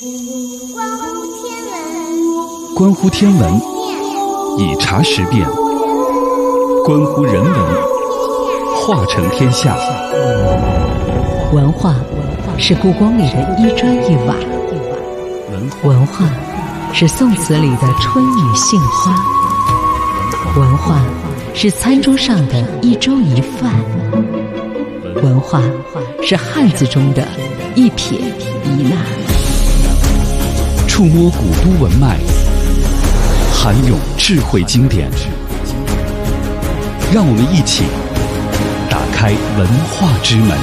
关乎天文，以茶识变；关乎人文，化成天下。 文化是故宫里的一砖一瓦，文化是宋词里的春雨杏花，文化是餐桌上的一粥一饭，文化是汉字中的一撇一捺。 触摸古都文脉，涵咏智慧经典，让我们一起打开文化之门。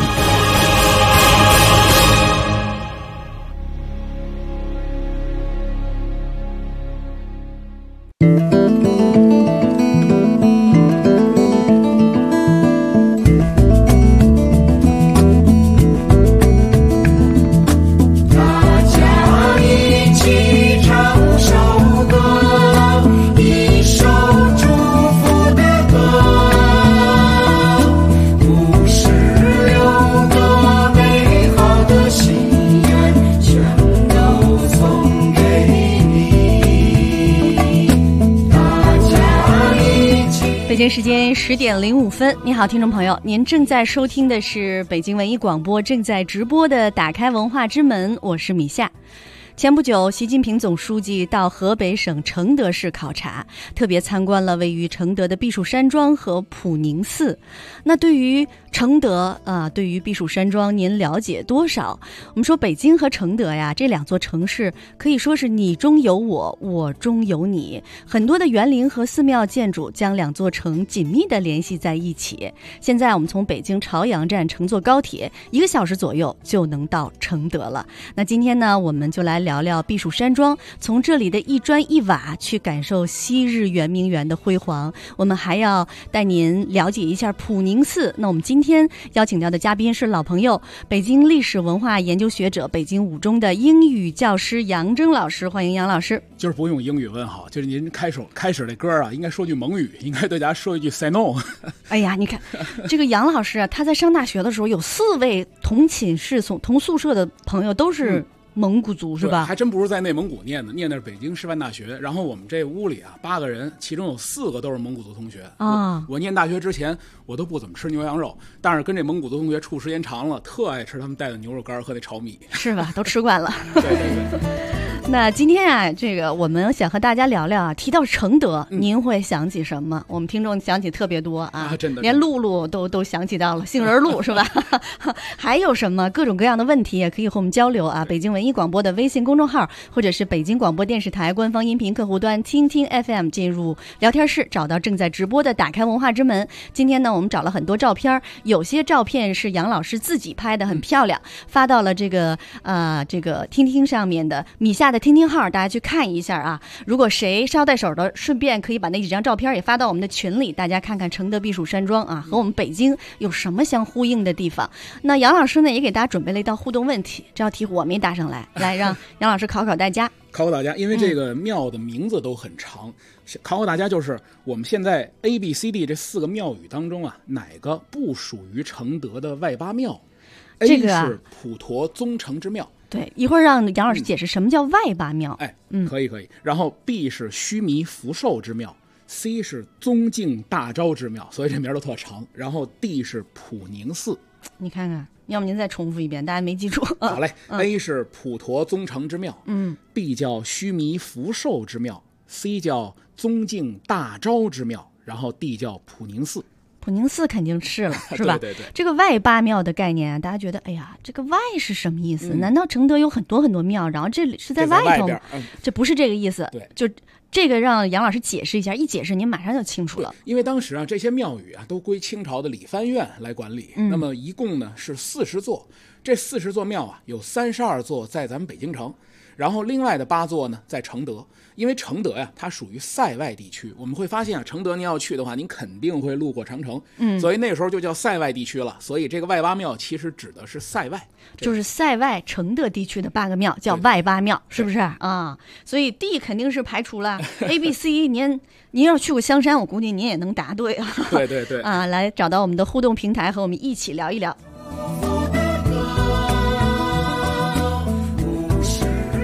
北京时间10点05分，你好，听众朋友，您正在收听的是北京文艺广播正在直播的打开文化之门，我是米夏。前不久，习近平总书记到河北省承德市考察，特别参观了位于承德的避暑山庄和普宁寺。那对于承德对于避暑山庄您了解多少？我们说北京和承德呀，这两座城市可以说是你中有我，我中有你。很多的园林和寺庙建筑将两座城紧密地联系在一起。现在我们从北京朝阳站乘坐高铁1个小时左右就能到承德了。那今天呢，我们就来聊聊避暑山庄，从这里的一砖一瓦去感受昔日圆明园的辉煌。我们还要带您了解一下普宁寺。那我们今天邀请到的嘉宾是老朋友，北京历史文化研究学者，北京五中的英语教师杨铮老师，欢迎杨老师。 就是不用英语问好，就是您开始这歌啊，应该说句蒙语，应该对大家说一句 say no。 哎呀，你看这个杨老师啊，他在上大学的时候有4位同寝室同宿舍的朋友都是蒙古族，是吧？还真不是在内蒙古念的，念的是北京师范大学。然后我们这屋里啊8个人，其中有4个都是蒙古族同学啊。我念大学之前我都不怎么吃牛羊肉，但是跟这蒙古族同学处时间长了，特爱吃他们带的牛肉干和那炒米，是吧？都吃惯了。 对对对。 那今天啊，这个我们想和大家聊聊啊，提到承德，您会想起什么？我们听众想起特别多啊， 真的， 连露露都想起到了，杏仁露是吧？还有什么各种各样的问题也可以和我们交流啊。北京文艺广播的微信公众号，或者是北京广播电视台官方音频客户端听听 FM， 进入聊天室，找到正在直播的打开文化之门。今天呢，我们找了很多照片，有些照片是杨老师自己拍的，很漂亮，发到了这个听听上面的米夏的听听号，大家去看一下啊。如果谁捎带手的，顺便可以把那几张照片也发到我们的群里，大家看看承德避暑山庄啊和我们北京有什么相呼应的地方。那杨老师呢也给大家准备了一道互动问题，这道题我没答上来，来让杨老师考考大家。 考大家，因为这个庙的名字都很长，考大家就是我们现在 A、B、C、D 这4个庙宇当中啊，哪个不属于承德的外八庙？ 这个 A 是普陀宗成之庙。 对，一会儿让杨老师解释什么叫外八庙。 可以。然后 B 是须弥福寿之庙， C 是宗敬大昭之庙，所以这名都特长。然后 D 是普宁寺。 你看看，要么您再重复一遍，大家没记住。 好嘞。A 是普陀宗成之庙，B 叫须弥福寿之庙， C 叫宗敬大昭之庙，然后 D 叫普宁寺。 普宁寺肯定是了，是吧？ 对。这个外八庙的概念啊，大家觉得，哎呀，这个外是什么意思？难道承德有很多很多庙，然后这里是在外头？这不是这个意思。 对， 就这个让杨老师解释一下，一解释您马上就清楚了。 因为当时啊，这些庙宇啊都归清朝的理藩院来管理，那么一共呢是40座，这40座庙啊有32座在咱们北京城，然后另外的8座呢在承德。因为承德呀，它属于塞外地区，我们会发现啊，承德您要去的话，您肯定会路过长城，所以那时候就叫塞外地区了。所以这个外八庙其实指的是塞外， 就是塞外承德地区的8个庙叫外八庙，是不是啊？所以 D 肯定是排除了。A、B、C， 您要去过香山，我估计您也能答对啊。 对啊，来找到我们的互动平台，和我们一起聊一聊。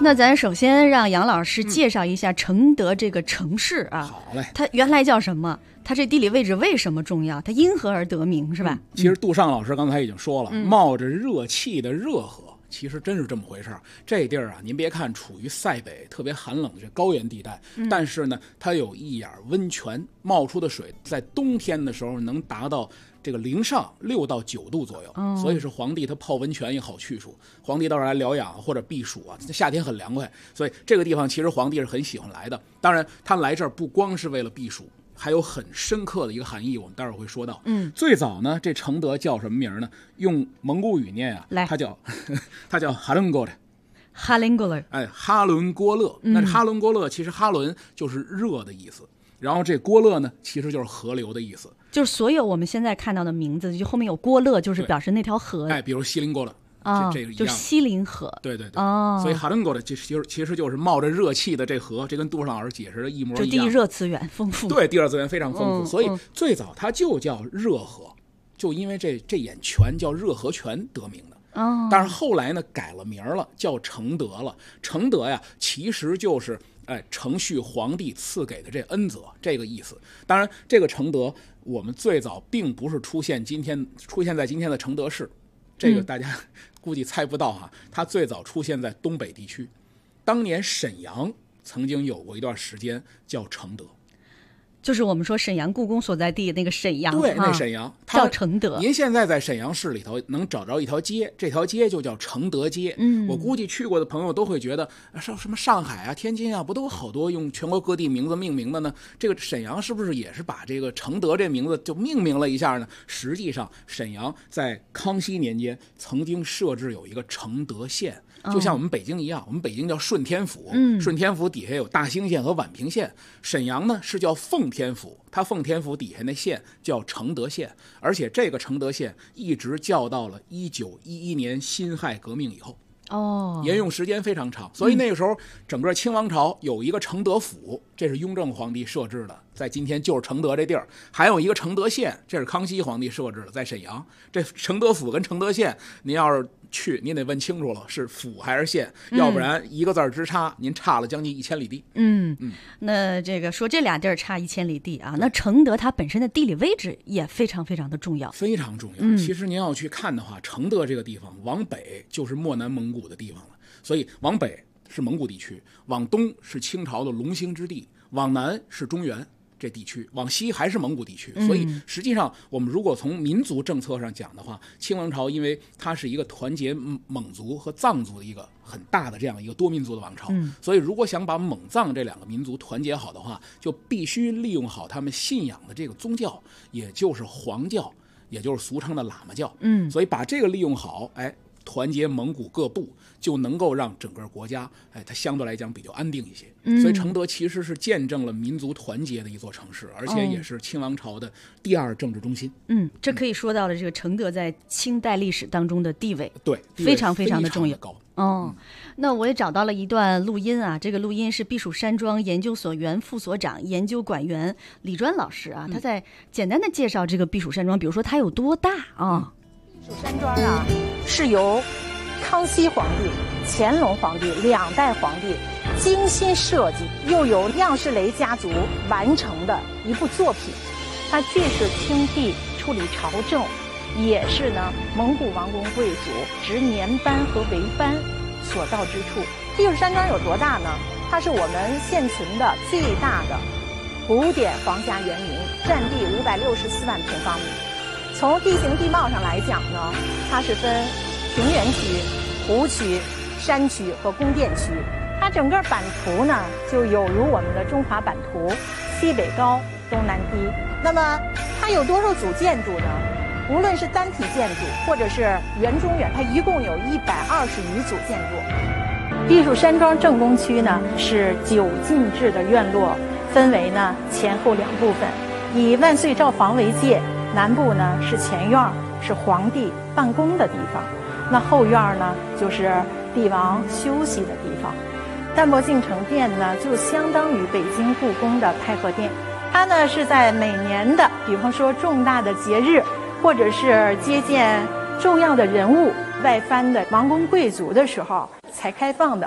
那咱首先让杨老师介绍一下承德这个城市啊。 好嘞， 它原来叫什么？它这地理位置为什么重要？它因何而得名，是吧？ 其实杜尚老师刚才已经说了，冒着热气的热河。其实真是这么回事儿。这地儿啊，您别看处于塞北特别寒冷的这高原地带，但是呢，它有一眼温泉，冒出的水在冬天的时候能达到这个零上6到9度左右，所以是皇帝他泡温泉一好去处。皇帝到这儿来疗养或者避暑啊，夏天很凉快，所以这个地方其实皇帝是很喜欢来的。当然，他来这儿不光是为了避暑。还有很深刻的一个含义，我们待会儿会说到。最早呢，这承德叫什么名呢？用蒙古语念啊，它叫哈伦郭勒。 哈伦郭勒， 哎，哈伦郭勒。那哈伦郭勒其实哈伦就是热的意思，然后这郭勒呢，其实就是河流的意思。 就是所有我们现在看到的名字，就后面有郭勒，就是表示那条河。 哎，比如锡林郭勒。这个一样， 就锡林河。 对对对。所以哈伦郭勒其实就是冒着热气的这河，这跟杜尚老师解释的一模一样。 就地热资源丰富。 对，地热资源非常丰富，所以最早它就叫热河，就因为这眼泉叫热河泉得名的。但是后来呢改了名了，叫承德了。承德呀，其实就是承续皇帝赐给的这恩泽这个意思。当然，这个承德我们最早并不是出现在今天的承德市。这个大家估计猜不到哈，它最早出现在东北地区，当年沈阳曾经有过一段时间叫承德， 就是我们说沈阳故宫所在地那个沈阳， 对，那沈阳叫承德。 您现在在沈阳市里头能找着一条街，这条街就叫承德街。我估计去过的朋友都会觉得，什么上海啊、天津啊，不都有好多用全国各地名字命名的呢？这个沈阳是不是也是把这个承德这名字就命名了一下呢？实际上，沈阳在康熙年间曾经设置有一个承德县。就像我们北京一样，我们北京叫顺天府，顺天府底下有大兴县和宛平县。沈阳呢是叫奉天府，它奉天府底下那县叫承德县，而且这个承德县一直叫到了1911年辛亥革命以后。沿用时间非常长，所以那个时候整个清王朝有一个承德府，这是雍正皇帝设置的，在今天就是承德这地儿，还有一个承德县，这是康熙皇帝设置的，在沈阳。这承德府跟承德县，您要是去，您得问清楚了，是府还是县，要不然一个字之差，您差了将近1000里地。 那这个说这俩地儿差1000里地啊，那承德它本身的地理位置也非常非常的重要， 非常重要。其实您要去看的话，承德这个地方往北就是漠南蒙古的地方了，所以往北是蒙古地区，往东是清朝的龙兴之地，往南是中原这地区，往西还是蒙古地区。所以实际上我们如果从民族政策上讲的话，清王朝因为它是一个团结蒙族和藏族的一个很大的这样一个多民族的王朝，所以如果想把蒙藏这2个民族团结好的话，就必须利用好他们信仰的这个宗教，也就是黄教，也就是俗称的喇嘛教。所以把这个利用好，团结蒙古各部，就能够让整个国家它相对来讲比较安定一些。所以承德其实是见证了民族团结的一座城市，而且也是清王朝的第2政治中心。 这可以说到了这个承德在清代历史当中的地位， 对， 非常非常的重要。 高。 那我也找到了一段录音啊，这个录音是避暑山庄研究所原副所长、研究馆员李专老师啊，他在简单的介绍这个避暑山庄，比如说它有多大啊。 避暑山庄啊，是由康熙皇帝、乾隆皇帝2代皇帝精心设计，又由样式雷家族完成的一部作品。它既是清帝处理朝政，也是呢蒙古王公贵族执年班和为班所到之处。避暑山庄有多大呢？它是我们现存的最大的古典皇家园林，占地564万平方米。从地形地貌上来讲呢，它是分平原区、湖区、山区和宫殿区。它整个版图呢，就有如我们的中华版图，西北高，东南低。那么它有多少组建筑呢？无论是单体建筑或者是园中园，它一共有120余组建筑。避暑山庄正宫区呢是9进制的院落，分为呢前后2部分，以万岁诏房为界。南部呢是前院，是皇帝办公的地方，那后院呢就是帝王休息的地方。淡泊敬诚殿呢就相当于北京故宫的太和殿，它呢是在每年的比方说重大的节日，或者是接见重要的人物、外藩的王公贵族的时候才开放的。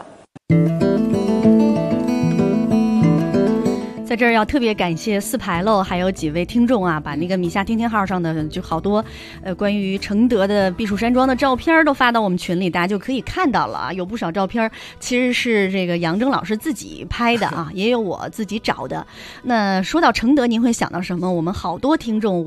在这儿要特别感谢四牌楼还有几位听众啊，把那个米夏天天号上的就好多关于承德的避暑山庄的照片都发到我们群里，大家就可以看到了啊。有不少照片其实是这个杨征老师自己拍的啊，也有我自己找的。那说到承德，您会想到什么？我们好多听众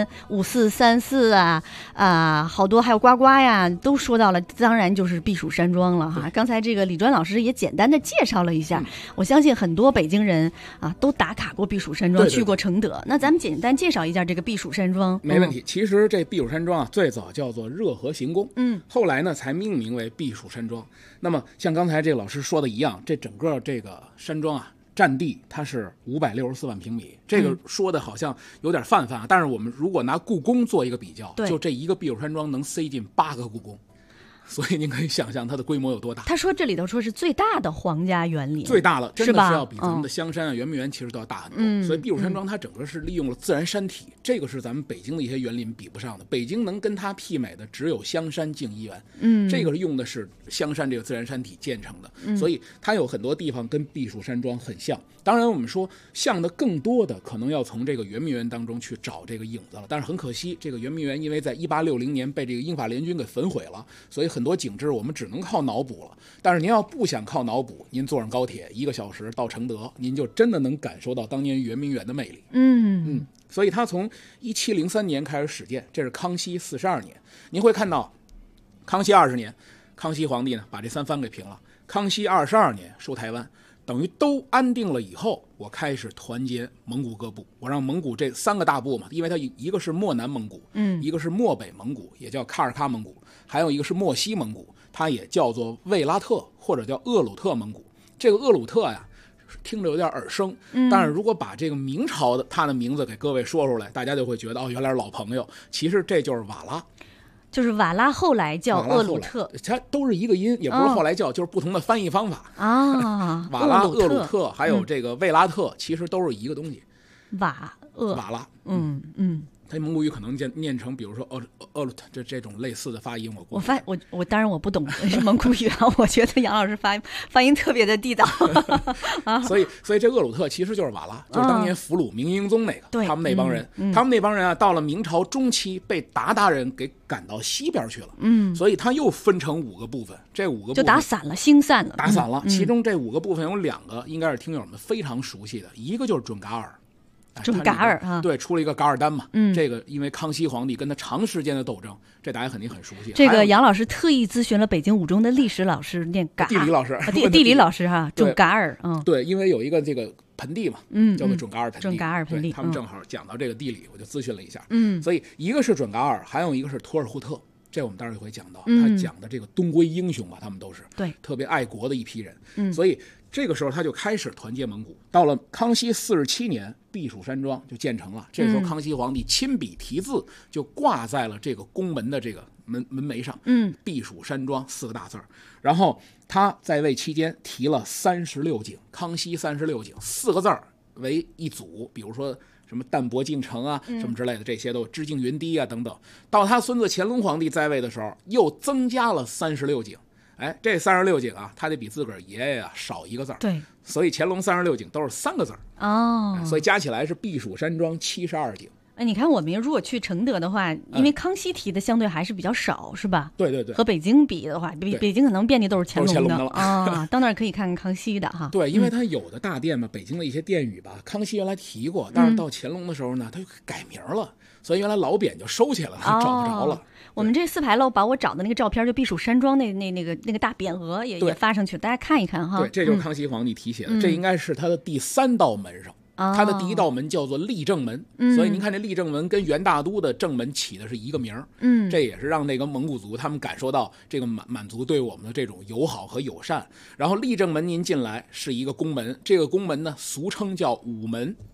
5434啊好多还有呱呱呀，都说到了，当然就是避暑山庄了哈。刚才这个李专老师也简单的介绍了一下，我相信很多北京人啊都打卡过避暑山庄， 对对对， 去过承德。那咱们简单介绍一下这个避暑山庄。 没问题。其实这避暑山庄啊，最早叫做热河行宫，后来呢才命名为避暑山庄。那么像刚才这个老师说的一样，这整个这个山庄啊，占地它是564万平米，这个说的好像有点泛泛，但是我们如果拿故宫做一个比较，就这一个避暑山庄能塞进8个故宫。所以您可以想象它的规模有多大。 他说这里头说是最大的皇家园林， 最大了，真的是要比咱们的香山啊、圆明园其实都要大很多。所以避暑山庄它整个是利用了自然山体，这个是咱们北京的一些园林比不上的。北京能跟它媲美的只有香山静怡园，这个用的是香山这个自然山体建成的，所以它有很多地方跟避暑山庄很像。当然我们说像的更多的可能要从这个圆明园当中去找这个影子了，但是很可惜，这个圆明园因为在1860年被这个英法联军给焚毁了，所以很多景致我们只能靠脑补了。但是您要不想靠脑补，您坐上高铁1个小时到承德，您就真的能感受到当年圆明园的魅力。所以它从1703年开始始建，这是康熙42年。您会看到康熙20年，康熙皇帝呢把这3藩给平了，康熙22年收台湾，等于都安定了以后，我开始团结蒙古各部，我让蒙古这3个大部嘛，因为它一个是漠南蒙古，一个是漠北蒙古，也叫喀尔喀蒙古，还有一个是漠西蒙古，它也叫做卫拉特或者叫鄂鲁特蒙古。这个鄂鲁特呀，听着有点耳生，但是如果把这个明朝的它的名字给各位说出来，大家就会觉得哦，原来是老朋友。其实这就是瓦剌。 就是瓦剌后来叫鄂鲁特， 它都是一个音，也不是后来叫，就是不同的翻译方法啊。 瓦剌、鄂鲁特还有这个卫拉特，其实都是一个东西。 瓦剌，它蒙古语可能念成，比如说鄂鲁特这种类似的发音。 我当然我不懂是蒙古语啊，我觉得杨老师发音特别的地道。 所以这鄂鲁特其实就是瓦剌，就是当年俘虏明英宗那个，他们那帮人，他们那帮人啊，到了明朝中期被鞑靼人给赶到西边去了，所以他又分成5个部分，这5个部分就打散了，星散了， 打散了。其中这5个部分有2个应该是听友们非常熟悉的，一个就是准噶尔。 准噶尔啊， 对，出了一个噶尔丹嘛，这个因为康熙皇帝跟他长时间的斗争，这大家肯定很熟悉。 这个杨老师特意咨询了北京五中的历史老师，念噶， 地理老师， 地理老师哈，准噶尔， 对，因为有一个这个盆地嘛，叫做准噶尔盆地， 准噶尔盆地， 他们正好讲到这个地理，我就咨询了一下，所以一个是准噶尔，还有一个是图尔扈特。这我们待会儿会讲到，他讲的这个东归英雄吧，他们都是对特别爱国的一批人，所以这个时候他就开始团结蒙古。到了康熙47年，避暑山庄就建成了。这时候康熙皇帝亲笔题字，就挂在了这个宫门的这个门楣上，避暑山庄4个大字儿。然后他在位期间提了36景，康熙36景4个字儿为一组，比如说什么淡泊敬诚啊，什么之类的，这些都知敬云低啊等等。到他孙子乾隆皇帝在位的时候，又增加了36景。哎，这36景啊，他得比自个儿爷爷啊少1个字儿。 对， 所以乾隆36景都是3个字儿。 哦， 所以加起来是避暑山庄72景。 哎，你看我们如果去承德的话，因为康熙提的相对还是比较少，是吧？ 对对对。 和北京比的话，北京可能遍地都是乾隆的啊，到那儿可以看看康熙的哈。 对，因为他有的大殿嘛，北京的一些殿宇吧，康熙原来提过，但是到乾隆的时候呢，他就改名了，所以原来老匾就收起来了，找不着了。 我们这4牌楼把我找的那个照片，就避暑山庄那个大匾额也发上去，大家看一看哈。 对，这就是康熙皇帝题写的，这应该是他的第3道门上。它的第1道门叫做立正门，所以您看这立正门跟元大都的正门起的是一个名儿，这也是让那个蒙古族他们感受到这个满族对我们的这种友好和友善。然后立正门您进来是一个宫门，这个宫门呢俗称叫午门，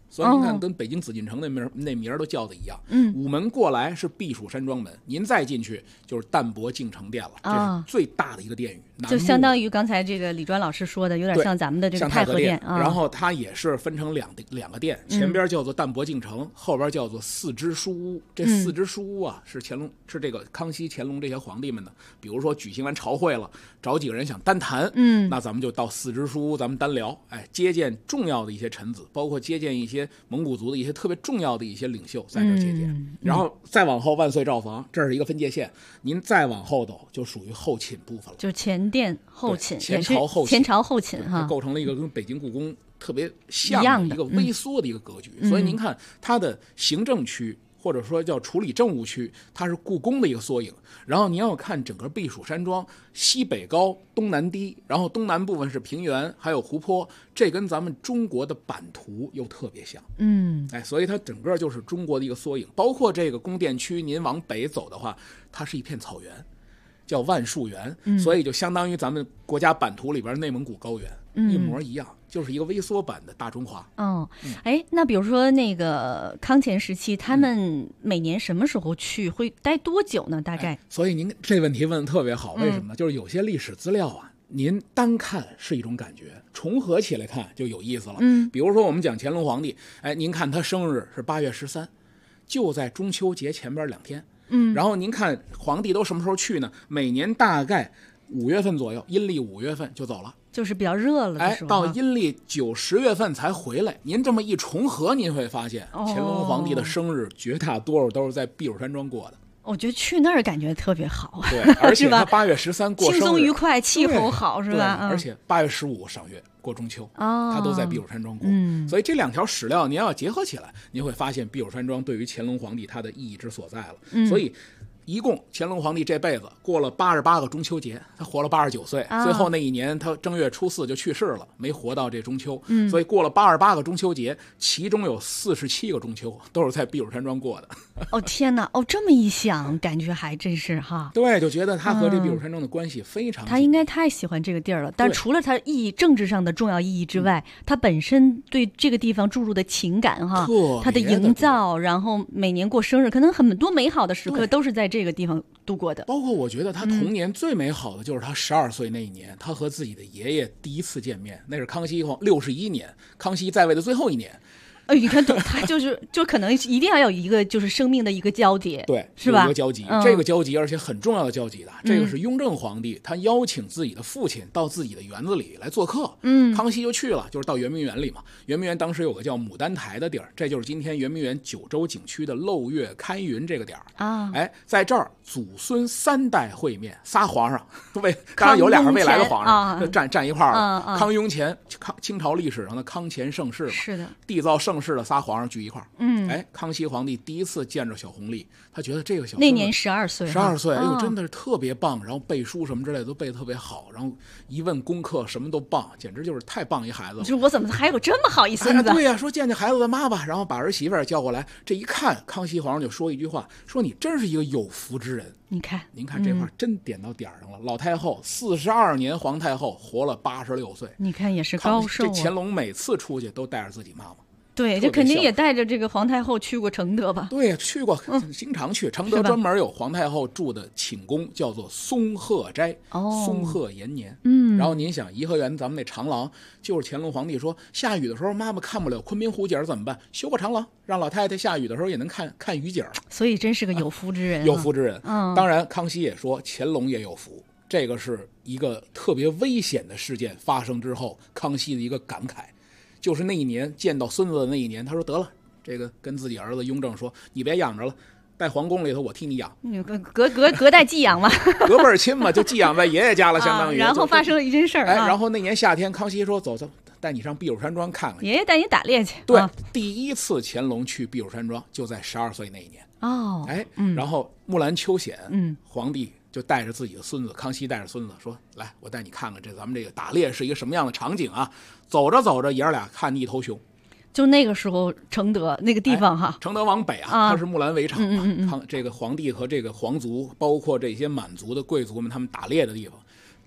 所以您看，跟北京紫禁城那名都叫的一样。午门过来是避暑山庄门，您再进去就是淡泊敬诚殿了，这是最大的一个殿宇， 就相当于刚才这个李专老师说的，有点像咱们的这个太和殿。 然后它也是分成两个殿，前边叫做淡泊敬诚，后边叫做四支书屋。这四支书屋啊，是这个康熙、乾隆这些皇帝们的，比如说举行完朝会了，找几个人想单谈，那咱们就到四支书屋，咱们单聊，接见重要的一些臣子，包括接见一些蒙古族的一些特别重要的一些领袖，在这接见。然后再往后万岁诏房，这是一个分界线，您再往后走就属于后寝部分了， 就前殿后寝， 前朝后寝哈， 构成了一个跟北京故宫特别像的一个微缩的一个格局。所以您看它的行政区，或者说叫处理政务区，它是故宫的一个缩影。然后你要看整个避暑山庄，西北高，东南低，然后东南部分是平原，还有湖泊，这跟咱们中国的版图又特别像。所以它整个就是中国的一个缩影。包括这个宫殿区，您往北走的话，它是一片草原，叫万树园，所以就相当于咱们国家版图里边内蒙古高原，一模一样，就是一个微缩版的大中华。 那比如说那个康乾时期，他们每年什么时候去，会待多久呢？大概？ 所以您这问题问得特别好，为什么呢？就是有些历史资料啊，您单看是一种感觉，重合起来看就有意思了。比如说我们讲乾隆皇帝，您看他生日是8月13，就在中秋节前边2天。然后您看皇帝都什么时候去呢？每年大概5月份左右，阴历5月份就走了， 就是比较热了的时候， 到阴历9、10月份才回来。您这么一重合，您会发现乾隆皇帝的生日绝大多数都是在避暑山庄过的。 我觉得去那儿感觉特别好， 对，而且他8月13过生日， 轻松愉快，气候好，是吧？ 而且8月15赏月过中秋，他都在避暑山庄过。所以这2条史料您要结合起来，您会发现避暑山庄对于乾隆皇帝他的意义之所在了。所以一共乾隆皇帝这辈子过了88个中秋节，他活了89岁，最后那一年他正月初4就去世了，没活到这中秋。所以过了88个中秋节，其中有47个中秋都是在避暑山庄过的。 天哪，这么一想，感觉还真是哈。 对，就觉得他和这避暑山庄的关系非常。 他应该太喜欢这个地儿了。但除了他政治上的重要意义之外，他本身对这个地方注入的情感哈，他的营造，然后每年过生日，可能很多美好的时刻都是在这个地方度过的。 包括我觉得他童年最美好的就是他12岁那一年，他和自己的爷爷第一次见面，那是康熙61年，康熙在位的最后一年。 你看，他就可能一定要有一个就是生命的一个交集， 对， 是吧？ 有一个交集，这个交集而且很重要的交集的，这个是雍正皇帝，他邀请自己的父亲到自己的园子里来做客，康熙就去了，就是到圆明园里嘛。圆明园当时有个叫牡丹台的地儿，这就是今天圆明园9州景区的漏月开云这个点啊。在这儿祖孙3代会面，仨皇上，当然有2个未来的皇上站一块儿了。康雍乾，清朝历史上的康乾盛世嘛， 是的， 缔造盛世的仨皇上聚一块儿。康熙皇帝第一次见着小弘历，他觉得这个小那年12岁 ，12岁，哎呦，真的是特别棒。然后背书什么之类的都背得特别好，然后一问功课什么都棒，简直就是太棒一孩子了。 就是我怎么还有这么好一孙子？ 对呀，说见见孩子的妈吧，然后把儿媳妇儿叫过来。这一看，康熙皇上就说一句话，说你真是一个有福之人。 您看这话真点到点上了。老太后42年皇太后，活了86岁， 你看也是高寿。 这乾隆每次出去都带着自己妈妈。 对，这肯定也带着这个皇太后去过承德吧？ 对，去过，经常去。承德专门有皇太后住的寝宫，叫做松鹤斋，松鹤延年。然后您想，颐和园咱们那长廊，就是乾隆皇帝说下雨的时候妈妈看不了昆明湖景怎么办？修个长廊，让老太太下雨的时候也能看雨景。 所以真是个有福之人， 有福之人。当然，康熙也说乾隆也有福。这个是一个特别危险的事件发生之后，康熙的一个感慨。就是那一年见到孙子的那一年，他说得了，这个跟自己儿子雍正说，你别养着了，在皇宫里头我替你养， 隔代寄养嘛， 隔辈儿亲嘛，就寄养在爷爷家了，相当于。 然后发生了一件事儿， 然后那年夏天，康熙说走，带你上避暑山庄看看。 爷爷带你打猎去。 对，第一次乾隆去避暑山庄就在12岁那一年。然后木兰秋显，皇帝就带着自己的孙子，康熙带着孙子说：“来，我带你看看咱们这个打猎是一个什么样的场景啊！”走着走着，爷儿俩看见一头熊。 就那个时候，承德那个地方哈， 承德往北它是木兰围场嘛，这个皇帝和这个皇族，包括这些满族的贵族们，他们打猎的地方。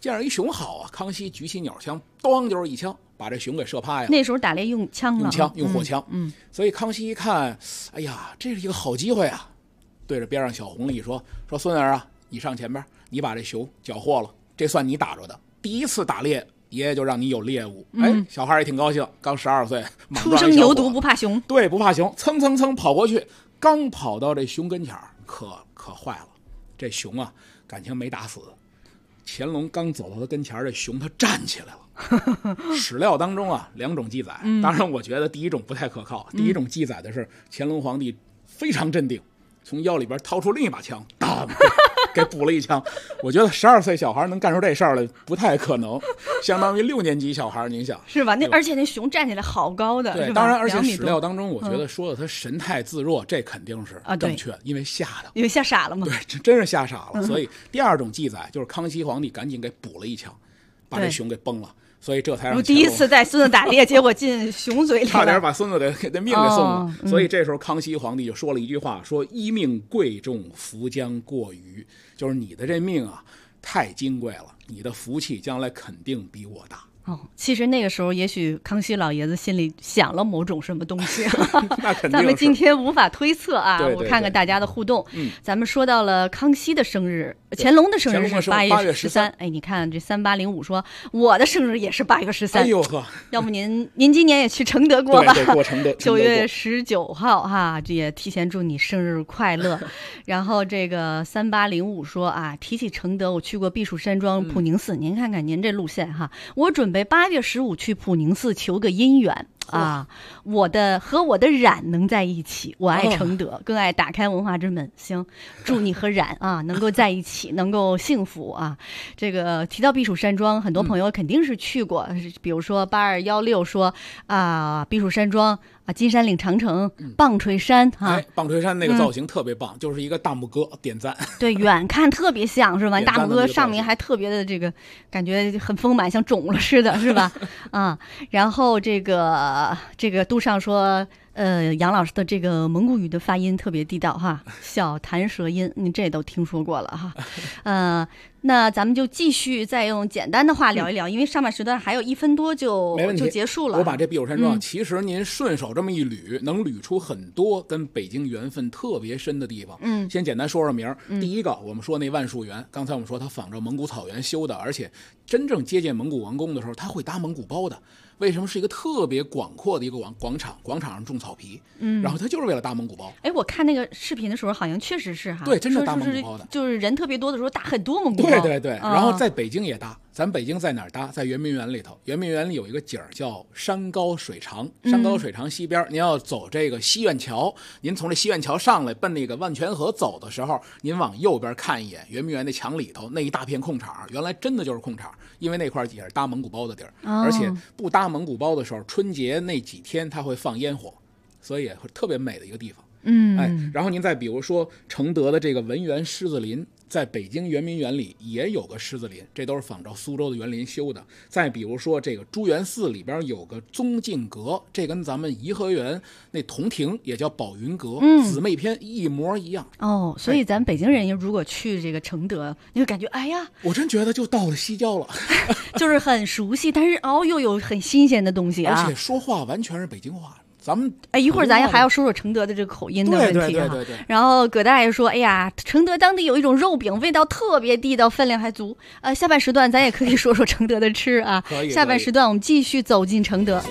见着一熊好啊，康熙举起鸟枪，咣就是一枪，把这熊给射趴下了。 那时候打猎用枪了， 用火枪。所以康熙一看，哎呀，这是一个好机会啊，对着边上小红丽说孙儿啊，你上前边，你把这熊缴获了，这算你打着的。第一次打猎，爷爷就让你有猎物。小孩也挺高兴，刚12岁， 初生牛犊不怕熊。 对，不怕熊，蹭蹭蹭跑过去，刚跑到这熊跟前儿，可坏了，这熊啊，感情没打死。乾隆刚走到他跟前儿，这熊他站起来了。史料当中啊，2种记载，当然我觉得第一种不太可靠。第一种记载的是乾隆皇帝非常镇定，从腰里边掏出另一把枪，当给补了一枪。我觉得12岁小孩能干出这事儿来不太可能，相当于6年级小孩，您想是吧？而且那熊站起来好高的， 对，当然，而且史料当中，我觉得说的他神态自若，这肯定是正确，因为吓傻了嘛。 对，真是吓傻了。所以第2种记载就是康熙皇帝赶紧给补了一枪，把这熊给崩了。所以这才让第一次带孙子打猎，结果进熊嘴里了， 差点把孙子的命给送了。所以这时候康熙皇帝就说了一句话，说一命贵重，福将过于，就是你的这命啊太金贵了，你的福气将来肯定比我大。 其实那个时候也许康熙老爷子心里想了某种什么东西那肯定咱们今天无法推测啊。 对对对， 我看看大家的互动。咱们说到了康熙的生日，乾隆的生日是8月13。哎，你看这3805说我的生日也是8月13。 哎呦呵， 要不您今年也去承德过吧？ 对，过承德 9月19号哈，这也提前祝你生日快乐。然后这个3805说啊，提起承德，我去过避暑山庄、普宁寺，您看看您这路线哈，我准备8月15去普宁寺求个姻缘啊！和我的冉能在一起，我爱承德，更爱打开文化之门。行，祝你和冉啊能够在一起，能够幸福啊！这个提到避暑山庄，很多朋友肯定是去过，比如说8216说啊，避暑山庄啊，金山岭长城、棒槌山啊， 棒槌山那个造型特别棒，就是一个大拇哥，点赞。 对，远看特别像是吧？大拇哥上面还特别的这个感觉很丰满，像肿了似的，是吧？啊，然后这个杜尚说，杨老师的这个蒙古语的发音特别地道哈，小弹舌音，你这都听说过了哈。那咱们就继续再用简单的话聊一聊，因为上半时段还有1分多就结束了。 我把这避暑山庄，其实您顺手这么一捋，能捋出很多跟北京缘分特别深的地方。先简单说说名儿。第一个，我们说那万树园，刚才我们说它仿照蒙古草原修的，而且真正接近蒙古王宫的时候，它会搭蒙古包的。为什么是一个特别广阔的一个广场？广场上种草皮，然后它就是为了搭蒙古包。 哎，我看那个视频的时候，好像确实是哈， 对，真正搭蒙古包的， 就是人特别多的时候搭很多蒙古包。 对，然后在北京也搭。咱北京在哪儿搭？在圆明园里头。圆明园里有一个景儿叫山高水长，山高水长西边，您要走这个西苑桥，您从这西苑桥上来奔那个万泉河走的时候，您往右边看一眼，圆明园那墙里头那一大片空场，原来真的就是空场，因为那块也是搭蒙古包的地儿，而且不搭蒙古包的时候，春节那几天它会放烟火，所以也特别美的一个地方。然后您再比如说承德的这个文园狮子林，在北京圆明园里也有个狮子林，这都是仿照苏州的园林修的。再比如说这个朱元寺里边有个宗敬阁，这跟咱们颐和园那铜庭也叫宝云阁，姊妹篇一模一样。 所以咱北京人如果去这个承德，你就感觉哎呀， 我真觉得就到了西郊了， 就是很熟悉，但是又有很新鲜的东西啊， 而且说话完全是北京话。咱们一会儿咱还要说说承德的这个口音的问题啊。 对。 然后葛大爷说，哎呀，承德当地有一种肉饼，味道特别地道，分量还足。下半时段咱也可以说说承德的吃啊。 可以。 下半时段我们继续走进承德。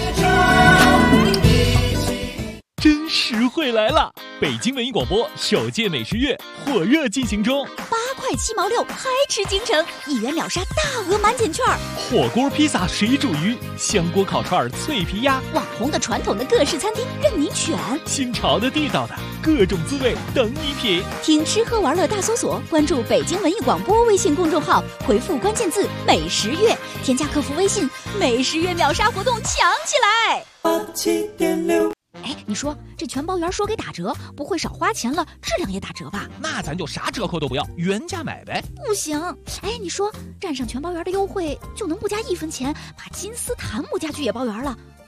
真实惠来了！北京文艺广播首届美食月火热进行中 ，8块7毛6，嗨吃京城，1元秒杀大额满减券， 火锅、披萨、水煮鱼、香锅、烤串、脆皮鸭， 网红的、传统的各式餐厅任你选， 新潮的、地道的各种滋味等你品。 听吃喝玩乐大搜索，关注北京文艺广播微信公众号，回复关键字“美食月”，添加客服微信，美食月秒杀活动抢起来！87.6。哎，你说这全包圆说给打折，不会少花钱了，质量也打折吧？ 那咱就啥折扣都不要，原价买呗。 不行，哎，你说占上全包圆的优惠，就能不加1分钱，把金丝檀木家具也包圆了，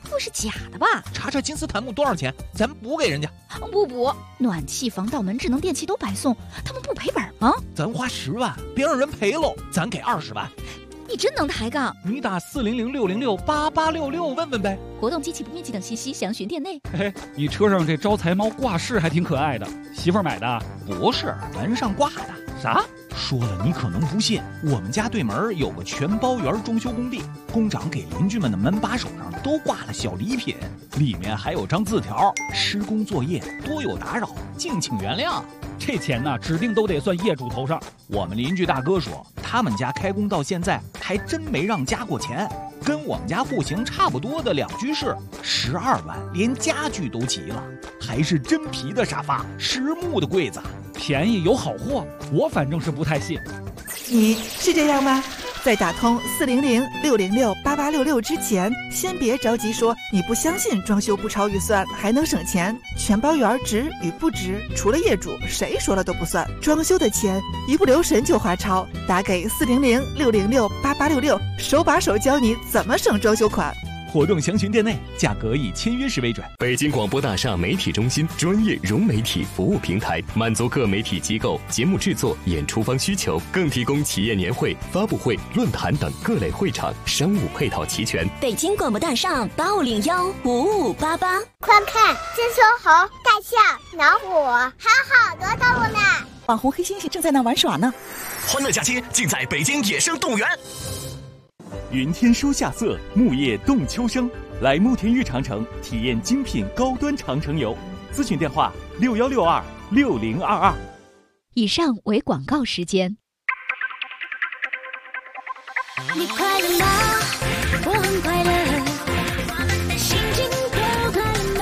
不是假的吧？ 查查金丝檀木多少钱，咱补给人家。 不补，暖气、防盗门、智能电器都白送，他们不赔本吗？ 咱花10万，别让人赔喽，咱给20万。 你真能抬杠！ 你打400-606-8866问问呗。 活动、机器不面积等信息详询店内。 嘿，你车上这招财猫挂饰还挺可爱的，媳妇儿买的？ 不是，门上挂的。 啥？ 说了你可能不信，我们家对门有个全包园装修工地，工长给邻居们的门把手上都挂了小礼品，里面还有张字条：施工作业多有打扰，敬请原谅。 这钱呢，指定都得算业主头上。 我们邻居大哥说，他们家开工到现在还真没让加过钱，跟我们家户型差不多的2居室，12万，连家具都齐了，还是真皮的沙发，实木的柜子， 便宜有好货，我反正是不太信。 你是这样吗？在打通400-606-8866之前，先别着急说你不相信装修不超预算还能省钱，全包园值与不值，除了业主谁说了都不算。装修的钱一不留神就花超，打给400-606-8866，手把手教你怎么省装修款。 活动详询店内，价格以签约时为准。 北京广播大厦媒体中心专业融媒体服务平台，满足各媒体机构节目制作、演出方需求，更提供企业年会、发布会、论坛等各类会场，商务配套齐全。 北京广播大厦8501-5588， 快看，这说猴、大象、老虎，还有好多动物呢。 网红黑猩猩正在那玩耍呢。 欢乐假期尽在北京野生动物园。 云天收夏色，木叶动秋声。来慕田峪长城体验精品高端长城游，咨询电话61626022。 以上为广告时间。 你快乐吗？我很快乐，我们的心情都快乐吗？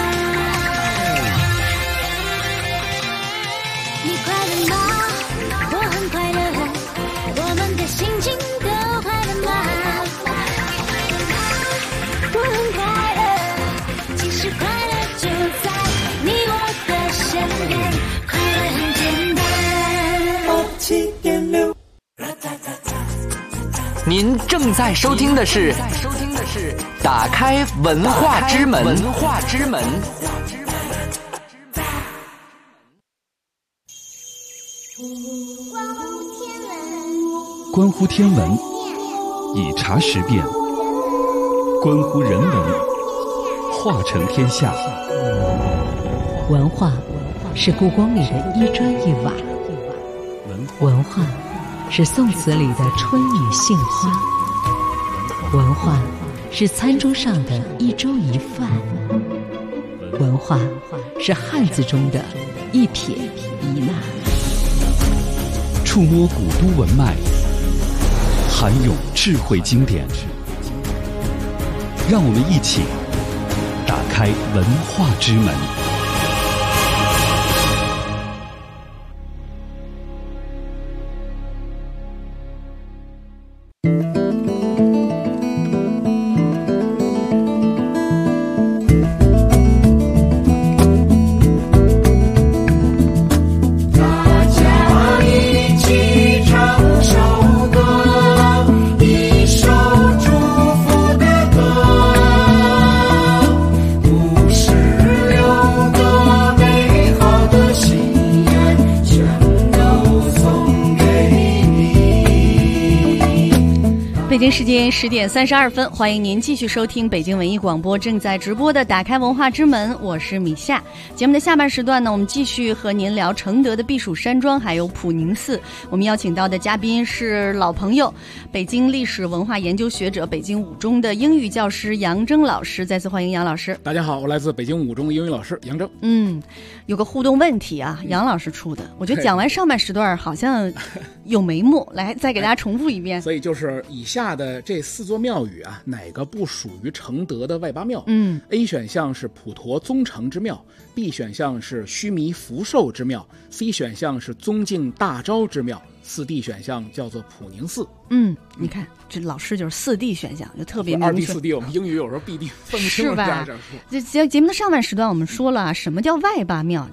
你快乐吗？我很快乐，我们的心情都快乐吗？我很快乐，其实快乐就在你我的身边，快乐很简单。87.6。 您正在收听的是打开文化之门。 关乎天文，以茶识辨；关乎人文，化成天下。 文化是故宫里的一砖一瓦，文化是宋词里的春雨杏花，文化是餐桌上的一粥一饭，文化是汉字中的一撇一捺。 触摸古都文脉，涵咏智慧经典，让我们一起打开文化之门。 北京时间10点32分，欢迎您继续收听北京文艺广播正在直播的打开文化之门，我是米夏。节目的下半时段呢，我们继续和您聊承德的避暑山庄还有普宁寺。我们邀请到的嘉宾是老朋友，北京历史文化研究学者、北京五中的英语教师杨铮老师。再次欢迎杨老师。 大家好，我来自北京五中英语老师杨铮。 有个互动问题啊，杨老师出的，我觉得讲完上半时段好像有眉目，来再给大家重复一遍。 所以就是以下的这4座庙宇啊，哪个不属于承德的外八庙？A 选项是普陀宗成之庙， B 选项是须弥福寿之庙， C 选项是宗敬大昭之庙， 4D 选项叫做普宁寺。 你看这老师就是4D 选项，就特别明确。 2D 4D 我们英语有时候 BD 分不清是吧？这节目的上半时段我们说了什么叫外八庙，其实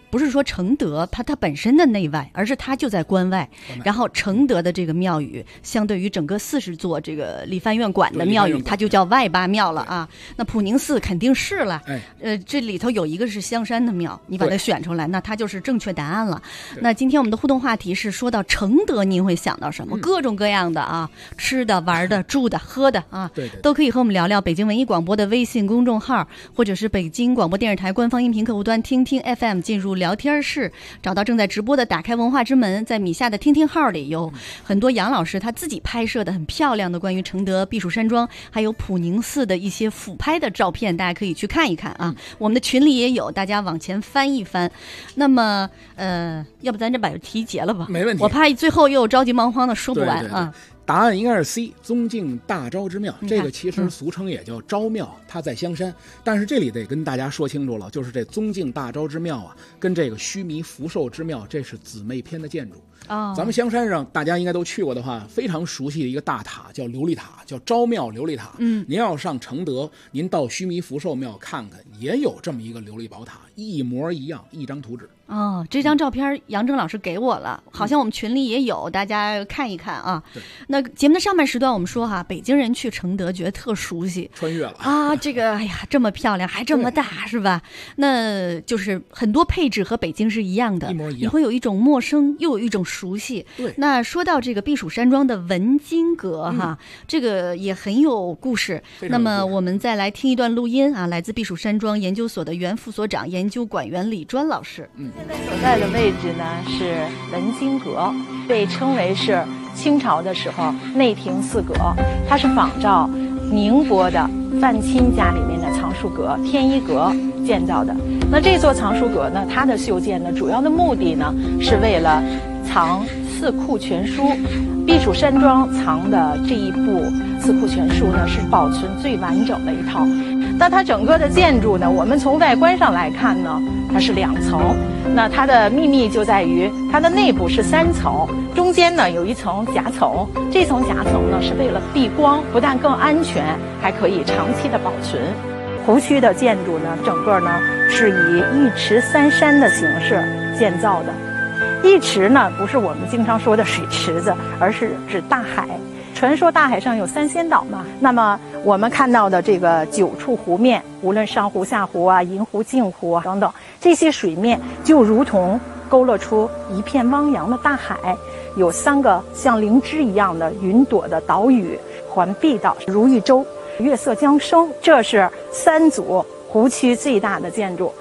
不是说承德它本身的内外，而是它就在关外。然后承德的这个庙宇，相对于整个40座这个理藩院管的庙宇，它就叫外八庙了啊。那普宁寺肯定是了，这里头有一个是香山的庙，你把它选出来，那它就是正确答案了。那今天我们的互动话题是说到承德，您会想到什么？各种各样的啊，吃的、玩的、住的、喝的啊，都可以和我们聊聊。北京文艺广播的微信公众号，或者是北京广播电视台官方音频客户端听听 FM， 进入聊天室，找到正在直播的打开文化之门，在米下的听听号里有很多杨老师他自己拍摄的很漂亮的关于承德避暑山庄还有普宁寺的一些俯拍的照片，大家可以去看一看啊。我们的群里也有，大家往前翻一翻。那么要不咱这把题结了吧？ 没问题， 我怕最后又着急忙慌的说不完啊。 答案应该是 C， 宗敬大昭之庙，这个其实俗称也叫昭庙，它在香山。但是这里得跟大家说清楚了，就是这宗敬大昭之庙啊，跟这个须弥福寿之庙，这是姊妹篇的建筑。咱们香山上大家应该都去过的话，非常熟悉的一个大塔叫琉璃塔，叫昭庙琉璃塔。您要上承德，您到须弥福寿庙看看，也有这么一个琉璃宝塔，一模一样，一张图纸。 这张照片杨铮老师给我了，好像我们群里也有，大家看一看啊。那节目的上半时段我们说北京人去承德觉得特熟悉， 穿越了啊，这个哎呀这么漂亮还这么大是吧？那就是很多配置和北京是一样的， 一模一样， 你会有一种陌生又有一种熟悉。 对， 那说到这个避暑山庄的文津阁这个也很有故事。那么我们再来听一段录音啊，来自避暑山庄研究所的原副所长、研究馆员李专老师。 现在所在的位置呢是文津阁，被称为是清朝的时候内廷四阁，它是仿照宁波的范钦家里面的藏书阁天一阁建造的。那这座藏书阁呢，它的修建呢，主要的目的呢是为了藏四库全书。避暑山庄藏的这一部四库全书呢，是保存最完整的一套。那它整个的建筑呢，我们从外观上来看呢，它是2层。那它的秘密就在于它的内部是3层，中间呢有一层夹层，这层夹层呢是为了避光，不但更安全，还可以长期的保存。湖区的建筑呢，整个呢是以1池3山的形式建造的。1池呢不是我们经常说的水池子，而是指大海。传说大海上有3仙岛嘛，那么我们看到的这个9处湖面，无论上湖、下湖啊、银湖、镜湖啊等等，这些水面就如同勾勒出一片汪洋的大海，有3个像灵芝一样的云朵的岛屿环碧岛，如玉洲，月色将生。这是3组湖区最大的建筑。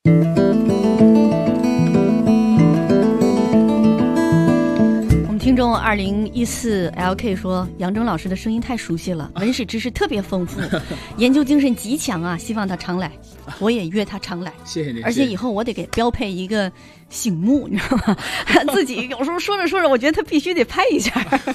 听众2014 LK 说，杨铮老师的声音太熟悉了，文史知识特别丰富，研究精神极强啊！希望他常来，我也约他常来。 谢谢您。 而且以后我得给标配一个醒目，你知道吗？自己有时候说着说着，我觉得他必须得拍一下。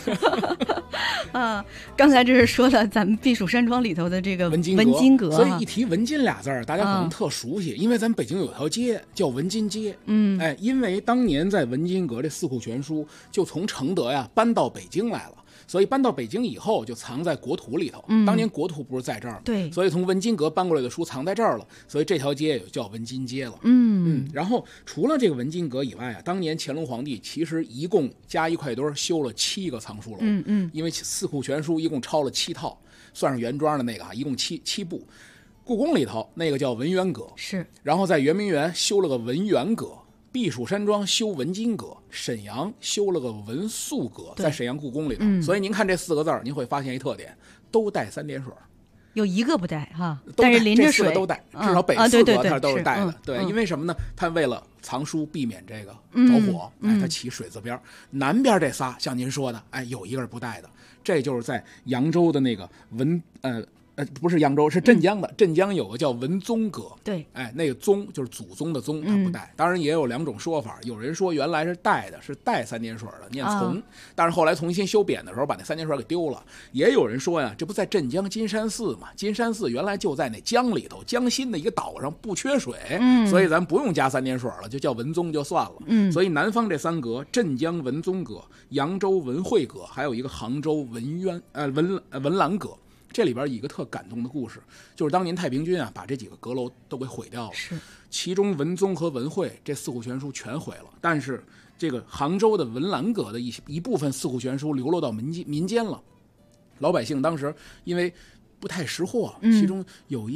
刚才这是说了咱们避暑山庄里头的这个文津阁， 所以一提文津俩字儿，大家可能特熟悉，因为咱北京有条街叫文津街。因为当年在文津阁这四库全书就从承德呀搬到北京来了。所以搬到北京以后就藏在国土里头。当年国土不是在这儿， 对， 所以从文津阁搬过来的书藏在这儿了，所以这条街也叫文津街了。然后除了这个文津阁以外啊，当年乾隆皇帝其实一共加一块堆修了7个藏书楼。因为四库全书一共抄了7套，算上原装的那个一共7部。故宫里头那个叫文渊阁， 是， 然后在圆明园修了个文渊阁。避暑山庄修文津阁，沈阳修了个文肃阁，在沈阳故宫里头。所以您看这4个字，您会发现一特点，都带3点水， 有一个不带哈，但是淋着水都带，至少北4个它都是带的。对，因为什么呢？它为了藏书，避免这个着火，它起水字边。南边这仨，像您说的，有一个是不带的，这就是在扬州的那个不是扬州，是镇江的。镇江有个叫文宗阁， 对， 那个宗就是祖宗的宗，它不带。当然也有2种说法，有人说原来是带的，是带3点水的，念从，但是后来重新修匾的时候把那3点水给丢了。也有人说呀，这不在镇江金山寺嘛？金山寺原来就在那江里头，江心的一个岛上，不缺水，所以咱不用加3点水了，就叫文宗就算了。所以南方这3阁，镇江文宗阁、扬州文惠阁，还有一个杭州文澜阁。 这里边一个特感动的故事，就是当年太平军啊把这几个阁楼都给毁掉了， 是其中文宗和文惠这四库全书全毁了，但是这个杭州的文澜阁的一部分四库全书流落到民间了。老百姓当时因为不太识货，其中有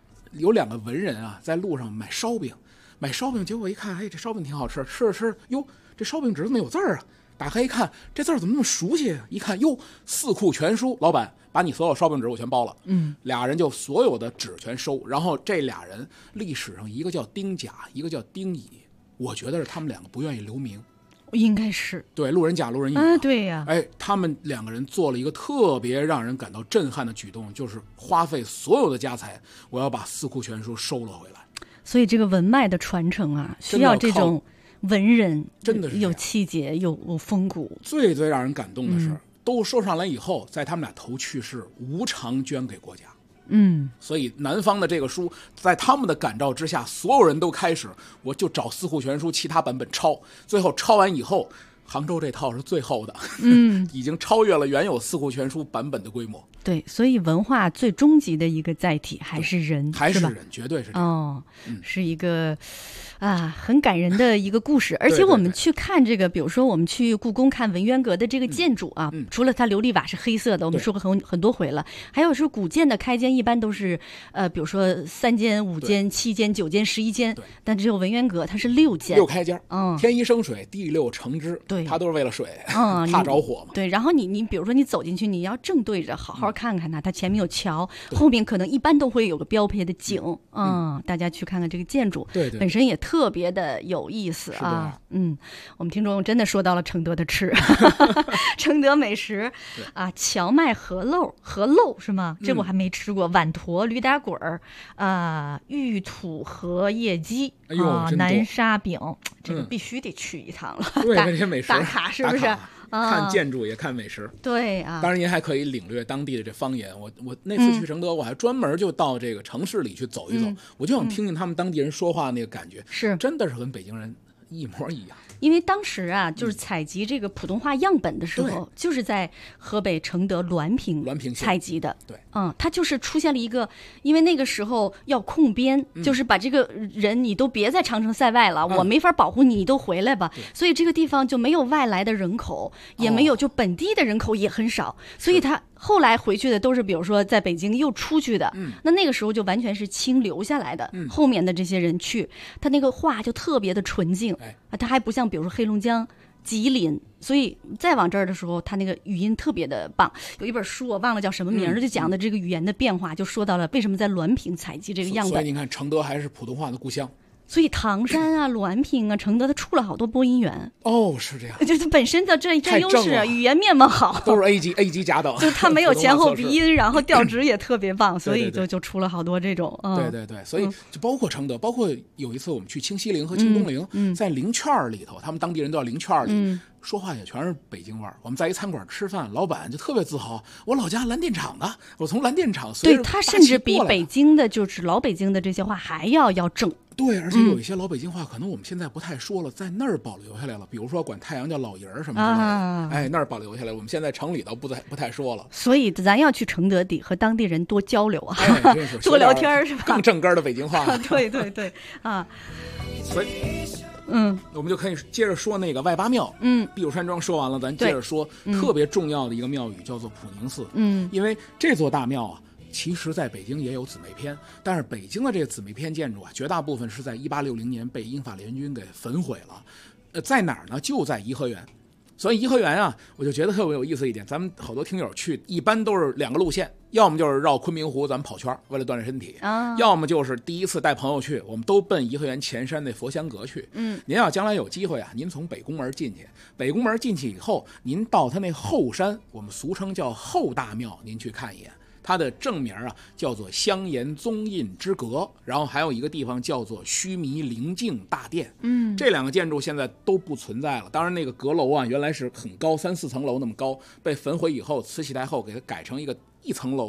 2个文人啊在路上买烧饼，结果一看，哎，这烧饼挺好吃，吃着吃着，哟，这烧饼纸怎么有字儿啊？打开一看，这字儿怎么那么熟悉啊？一看，哟，四库全书，老板把你所有烧饼纸我全包了。俩人就所有的纸全收，然后这俩人历史上一个叫丁甲，一个叫丁乙，我觉得是他们2个不愿意留名。 应该是对，路人甲路人乙对呀。 哎，他们2个人做了一个特别让人感到震撼的举动，就是花费所有的家财，我要把四库全书收了回来。 所以这个文脉的传承啊，需要这种文人， 真的是有气节，有风骨。 最让人感动的是，都收上来以后，在他们俩头去世，无偿捐给国家。所以南方的这个书，在他们的感召之下，所有人都开始，我就找四库全书其他版本抄，最后抄完以后，杭州这套是最厚的，已经超越了原有四库全书版本的规模。 对，所以文化最终极的一个载体还是人， 还是人，绝对是这样。 是一个很感人的一个故事。而且我们去看这个，比如说我们去故宫看文渊阁的这个建筑啊，除了它琉璃瓦是黑色的，我们说过很多回了，还有是古建的开间一般都是比如说3间、5间、7间、9间、11间，但只有文渊阁它是6间 ，6开间，天一生水，地六成之，对，它都是为了水，怕着火嘛。 对，然后你比如说你走进去，你要正对着好好看看它前面有桥，后面可能一般都会有个标配的景，大家去看看这个建筑， 对， 本身也特别的有意思啊。我们听众真的说到了承德的吃，承德美食啊，荞麦饸饸是吗？这我还没吃过。碗坨、驴打滚儿玉土和叶鸡南沙饼，这个必须得去一趟了。 对，这些美食打卡是不是？ 看建筑也看美食， 对啊。 当然您还可以领略当地的这方言。我那次去承德，我还专门就到这个城市里去走一走，我就想听听他们当地人说话那个感觉， 是真的是跟北京人一模一样。 因为当时啊，就是采集这个普通话样本的时候，就是在河北承德滦平采集的。 对， 它就是出现了一个，因为那个时候要控边，就是把这个人你都别在长城塞外了，我没法保护你，你都回来吧。所以这个地方就没有外来的人口，也没有就本地的人口也很少，所以他后来回去的都是比如说在北京又出去的，那个时候就完全是清留下来的，后面的这些人去，他那个话就特别的纯净，他还不像比如说黑龙江、吉林，所以再往这儿的时候，他那个语音特别的棒。有一本书我忘了叫什么名，就讲的这个语言的变化，就说到了为什么在滦平采集这个样本。 所以你看，承德还是普通话的故乡。 所以唐山啊、滦平啊、承德，它出了好多播音员。 是这样， 就是本身的这优势啊，语言面貌好， 都是 A 级甲等， 就是它没有前后鼻音，然后调值也特别棒，所以就出了好多这种。 对，所以就包括承德，包括有一次我们去清西陵和清东陵，在陵圈里头，他们当地人都叫陵圈里。说话也全是北京味儿。我们在一餐馆吃饭，老板就特别自豪，我老家蓝电厂的，我从蓝电厂随着对他甚至比北京的就是老北京的这些话还要正。 对，而且有一些老北京话可能我们现在不太说了，在那儿保留下来了，比如说管太阳叫老爷儿什么之类的，那儿保留下来，我们现在城里头不太说了。 所以咱要去承德地和当地人多交流啊， 多聊天是吧？ 更正根的北京话。 对所以我们就可以接着说那个外八庙。避暑山庄说完了，咱接着说特别重要的一个庙宇，叫做普宁寺。因为这座大庙啊，其实在北京也有姊妹篇，但是北京的这个姊妹篇建筑啊，绝大部分是在1860年被英法联军给焚毁了。在哪儿呢？就在颐和园。所以颐和园啊，我就觉得特别有意思一点，咱们好多听友去一般都是2个路线，要么就是绕昆明湖咱们跑圈为了锻炼身体，要么就是第一次带朋友去，我们都奔颐和园前山那佛香阁去。您要将来有机会啊，您从北宫门进去，北宫门进去以后，您到他那后山，我们俗称叫后大庙，您去看一眼。它的正名啊叫做香岩宗印之阁，然后还有一个地方叫做须弥灵境大殿。这2个建筑现在都不存在了。当然那个阁楼啊原来是很高，3-4层楼那么高，被焚毁以后，慈禧太后给它改成一个1层楼的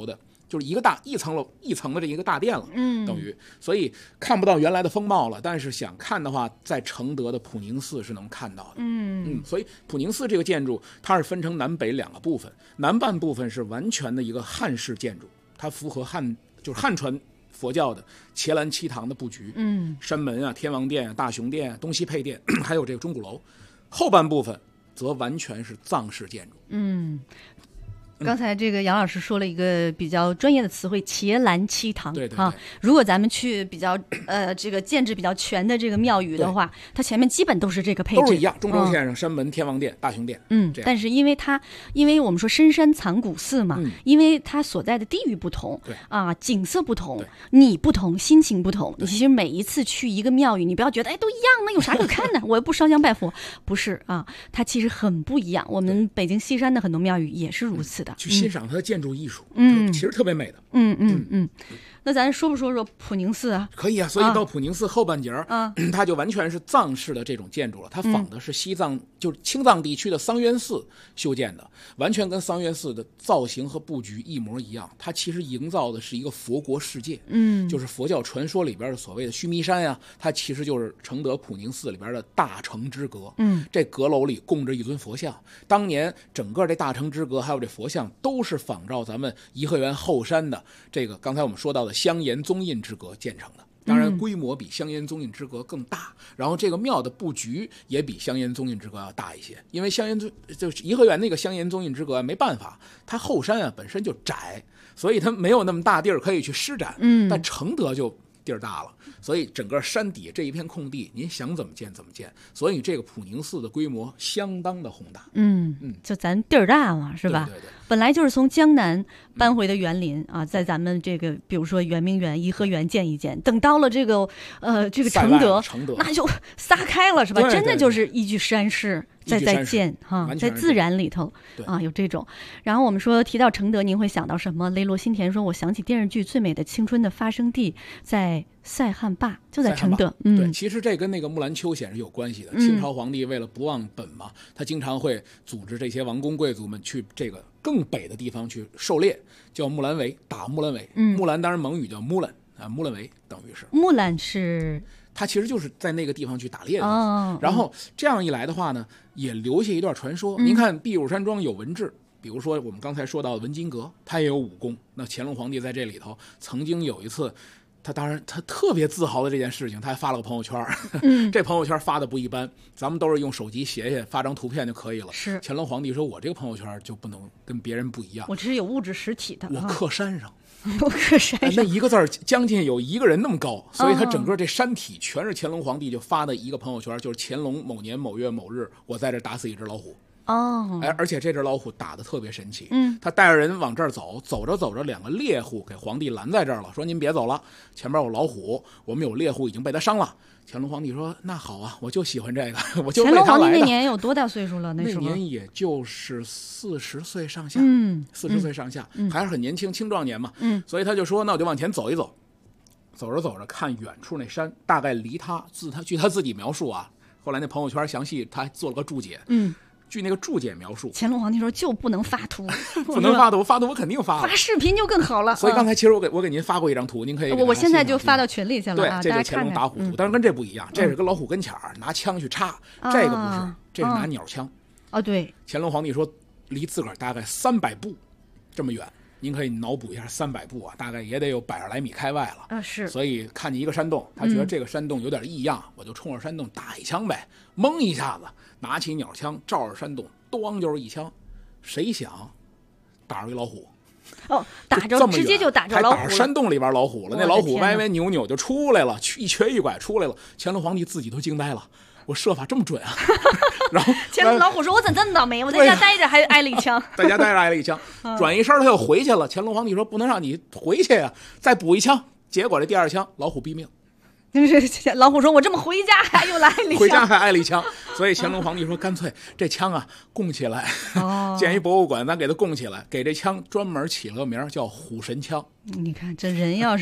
就是一层的这一个大殿了，等于，所以看不到原来的风貌了。但是想看的话，在承德的普宁寺是能看到的。所以普宁寺这个建筑它是分成南北2个部分，南半部分是完全的一个汉式建筑，它符合汉传佛教的伽蓝7堂的布局，山门啊、天王殿啊、大雄殿啊、东西配殿，还有这个钟鼓楼。后半部分则完全是藏式建筑。 刚才这个杨老师说了一个比较专业的词汇，伽蓝7堂。 对， 如果咱们去比较这个建制比较全的这个庙宇的话，它前面基本都是这个配置， 都是一样，中轴线上山门、天王殿、大雄殿。 但是因为我们说深山藏古寺嘛，因为它所在的地域不同，景色不同，你不同，心情不同。你其实每一次去一个庙宇，你不要觉得都一样，那有啥可看的？我又不烧香拜佛，不是啊，它其实很不一样。我们北京西山的很多庙宇也是如此的。 去欣赏它的建筑艺术，其实特别美的。 那咱说不说普宁寺啊？ 可以啊，所以到普宁寺后半截它就完全是藏式的这种建筑了。它仿的是西藏，就是青藏地区的桑园寺修建的，完全跟桑园寺的造型和布局一模一样。它其实营造的是一个佛国世界，就是佛教传说里边的所谓的须弥山呀，它其实就是承德普宁寺里边的大成之阁。这阁楼里供着一尊佛像，当年整个这大成之阁还有这佛像都是仿照咱们颐和园后山的这个刚才我们说到的香岩宗印之阁建成的。当然规模比香岩宗印之阁更大，然后这个庙的布局也比香岩宗印之阁要大一些，因为就是颐和园那个香岩宗印之阁没办法，它后山本身就窄，所以它没有那么大地儿可以去施展。但承德就地儿大了，所以整个山底这一片空地，您想怎么建怎么建。所以这个普宁寺的规模相当的宏大。 就咱地儿大嘛，是吧？ 对。 本来就是从江南搬回的园林啊，在咱们这个比如说圆明园、颐和园建一建，等到了这个承德，那就撒开了，是吧？真的就是依据山势在建哈，在自然里头啊，有这种。然后我们说提到承德，您会想到什么？雷罗新田说，我想起电视剧《最美的青春》的发生地在塞罕坝，就在承德。 对，其实这跟那个木兰秋显是有关系的。清朝皇帝为了不忘本嘛，他经常会组织这些王公贵族们去这个更北的地方去狩猎，叫木兰围，打木兰围。木兰当然蒙语叫木兰啊，木兰围等于是。 木兰是。 他其实就是在那个地方去打猎的。然后这样一来的话呢，也留下一段传说。您看避暑山庄有文志，比如说我们刚才说到的文津阁，它也有武功。那乾隆皇帝在这里头曾经有一次，他特别自豪的这件事情，他还发了个朋友圈。这朋友圈发的不一般，咱们都是用手机写发张图片就可以了。 是乾隆皇帝说，我这个朋友圈就不能跟别人不一样， 我这是有物质实体的， 我刻山上。 那一个字将近有一个人那么高，所以他整个这山体全是乾隆皇帝就发的一个朋友圈，就是乾隆某年某月某日，我在这打死一只老虎。而且这只老虎打得特别神奇。他带着人往这儿走，走着走着，两个猎户给皇帝拦在这儿了，说您别走了，前面有老虎，我们有猎户已经被他伤了。乾隆皇帝说那好啊，我就喜欢这个，我就为他来的。乾隆皇帝那年有多大岁数了？那年也就是40岁上下，40岁上下，还是很年轻，青壮年嘛。所以他就说那我就往前走一走。走着走着，看远处那山，大概离据他自己描述啊，后来那朋友圈详细他还做了个注解。据那个注解描述， 乾隆皇帝说就不能发图， 不能发图，发图我肯定发视频就更好了。 所以刚才其实我给您发过一张图，您可以我现在就发到群里去了。 对，这就是乾隆打虎图，但是跟这不一样，这是跟老虎跟前拿枪去插，这个不是，这是拿鸟枪。 对， 乾隆皇帝说离自个儿大概300步这么远。您可以脑补一下300步啊，大概也得有100来米开外了。 是。 所以看见一个山洞，他觉得这个山洞有点异样，我就冲着山洞打一枪呗，蒙一下子，拿起鸟枪照着山洞，咣就是一枪。谁想打着一老虎？ 打着直接就打着老虎了， 还打着山洞里边老虎了。那老虎歪歪扭扭就出来了，一瘸一拐出来了。乾隆皇帝自己都惊呆了。我射法这么准啊！然后乾隆老虎说：“我怎么这么倒霉？我在家待着还挨了一枪。” 在家待着挨了一枪，转一身他又回去了。乾隆皇帝说：“不能让你回去呀，再补一枪。”结果这第二枪老虎毙命。 老虎说：“我这么回家还又来了一枪， 回家还挨了一枪。”所以乾隆皇帝说：“干脆这枪啊供起来，建一博物馆，咱给它供起来，给这枪专门起了个名叫虎神枪。” 你看这人要是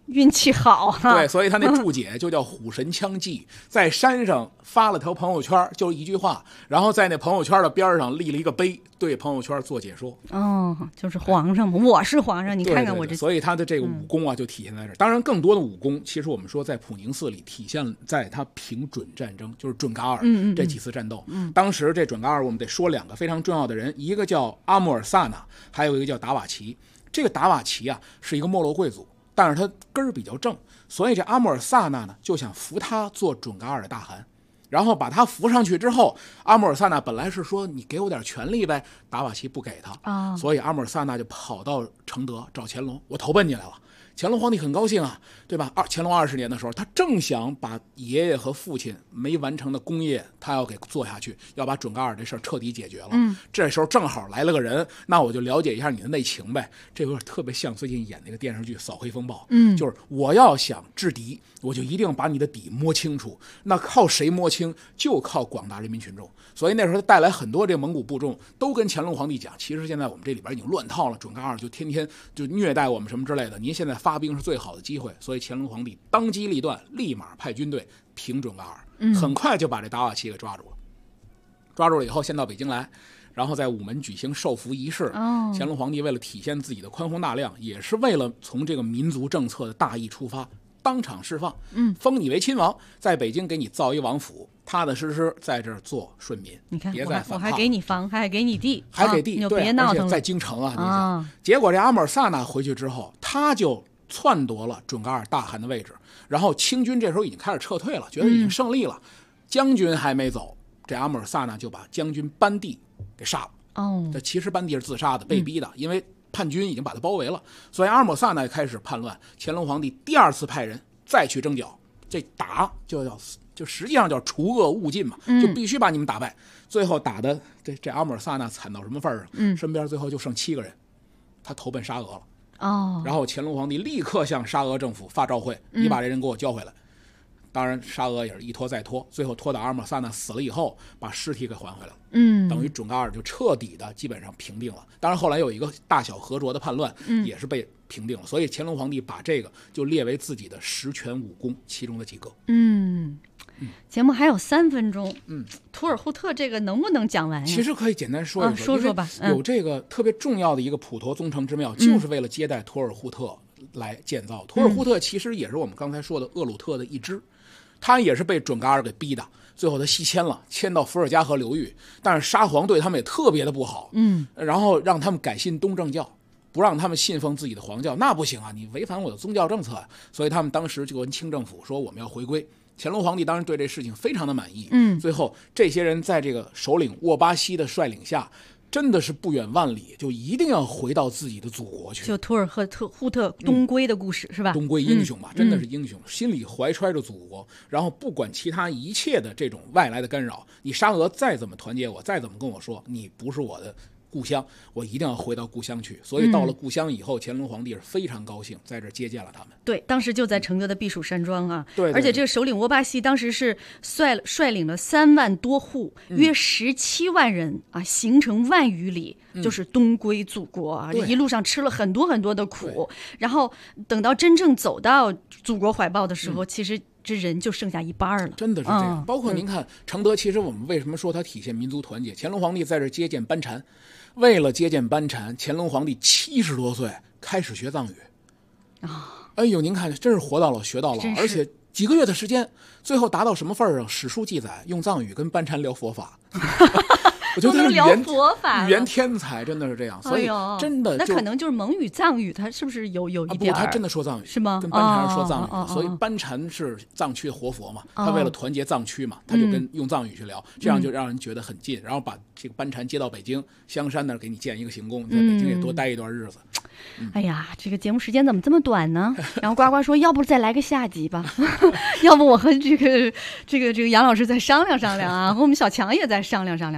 运气好哈。 对，所以他那注解就叫虎神枪记，在山上发了条朋友圈，就一句话，然后在那朋友圈的边上立了一个碑，对朋友圈做解说。 就是皇上嘛，我是皇上，你看看我这。 所以他的这个武功啊，就体现在这儿。当然，更多的武功，其实我们说在普宁寺里体现在他平准战争，就是准噶尔这几次战斗。当时这准噶尔，我们得说2个非常重要的人，一个叫阿穆尔萨纳，还有一个叫达瓦齐。这个达瓦齐啊，是一个没落贵族。但是他根儿比较正，所以这阿穆尔萨纳呢就想扶他做准噶尔的大汗，然后把他扶上去之后，阿穆尔萨纳本来是说你给我点权力呗，达瓦齐不给他，所以阿穆尔萨纳就跑到承德找乾隆，我投奔你来了。乾隆皇帝很高兴啊，对吧？乾隆20年的时候，他正想把爷爷和父亲没完成的功业，他要给做下去，要把准噶尔这事儿彻底解决了。这时候正好来了个人，那我就了解一下你的内情呗。这有点特别像最近演那个电视剧《扫黑风暴》，就是我要想制敌，我就一定把你的底摸清楚。那靠谁摸清？就靠广大人民群众。所以那时候他带来很多这个蒙古部众，都跟乾隆皇帝讲，其实现在我们这里边已经乱套了，准噶尔就天天就虐待我们什么之类的，您现在发兵是最好的机会。所以乾隆皇帝当机立断，立马派军队平准噶尔，很快就把这达瓦齐给抓住了。抓住了以后，先到北京来，然后在午门举行授服仪式。乾隆皇帝为了体现自己的宽宏大量，也是为了从这个民族政策的大义出发，当场释放，封你为亲王，在北京给你造一王府，踏踏实实在这儿做顺民。 你看， 别再反抗， 我还给你房，还给你地， 还给地， 你就对， 别闹腾了。 在京城啊，你想，结果这阿穆尔萨纳回去之后，他就篡夺了准噶尔大汗的位置，然后清军这时候已经开始撤退了，觉得已经胜利了，将军还没走，这阿穆尔萨纳就把将军班第给杀了。这其实班第是自杀的，被逼的，因为叛军已经把他包围了，所以阿穆尔萨纳开始叛乱。乾隆皇帝第2次派人再去征剿，这打就实际上叫除恶务尽嘛，就必须把你们打败。最后打的这阿穆尔萨纳惨到什么份儿上？身边最后就剩7个人，他投奔沙俄了。然后乾隆皇帝立刻向沙俄政府发诏会，你把这人给我交回来。当然沙俄也是一拖再拖，最后拖到阿穆尔萨纳死了以后，把尸体给还回来了。等于准噶尔就彻底的基本上平定了。当然后来有一个大小和卓的叛乱，也是被平定了。所以乾隆皇帝把这个就列为自己的10全武功其中的几个。 节目还有3分钟，图尔扈特这个能不能讲完呀？ 其实可以简单说一说， 说吧。 有这个特别重要的一个普陀宗成之庙，就是为了接待图尔扈特来建造。图尔扈特其实也是我们刚才说的鄂鲁特的一支，他也是被准噶尔给逼的，最后他西迁了，迁到伏尔加河流域，但是沙皇对他们也特别的不好，然后让他们改信东正教，不让他们信奉自己的皇教，那不行啊，你违反我的宗教政策啊。所以他们当时就跟清政府说我们要回归。乾隆皇帝当然对这事情非常的满意，最后这些人在这个首领沃巴西的率领下，真的是不远万里，就一定要回到自己的祖国去。 就图尔扈特东归的故事，是吧？ 东归英雄吧，真的是英雄，心里怀揣着祖国，然后不管其他一切的这种外来的干扰，你沙俄再怎么团结我，再怎么跟我说你不是我的故乡，我一定要回到故乡去。所以到了故乡以后，乾隆皇帝是非常高兴，在这接见了他们。 对，当时就在承德的避暑山庄啊。 对， 而且这个首领沃巴西当时是率领了3万多户，约17万人啊，行程万余里，就是东归祖国啊。这一路上吃了很多很多的苦，然后等到真正走到祖国怀抱的时候，其实这人就剩下一半了。 真的是这样。包括您看承德，其实我们为什么说它体现民族团结？乾隆皇帝在这接见班禅，为了接见班禅，乾隆皇帝70多岁开始学藏语哎呦，您看，真是活到老学到老，而且几个月的时间，最后达到什么份儿上？史书记载，用藏语跟班禅聊佛法。我觉得他是语言天才，真的是这样。所以真的， 那可能就是蒙语藏语，他是不是有一点？ 不，他真的说藏语是吗？ 跟班禅说藏语，所以班禅是藏区的活佛嘛，他为了团结藏区嘛，他就跟用藏语去聊，这样就让人觉得很近，然后把这个班禅接到北京香山那儿给你建一个行宫，在北京也多待一段日子。 哎呀，这个节目时间怎么这么短呢？然后呱呱说，要不再来个下集吧？要不我和这个杨老师再商量商量啊，和我们小强也再商量商量。真的，承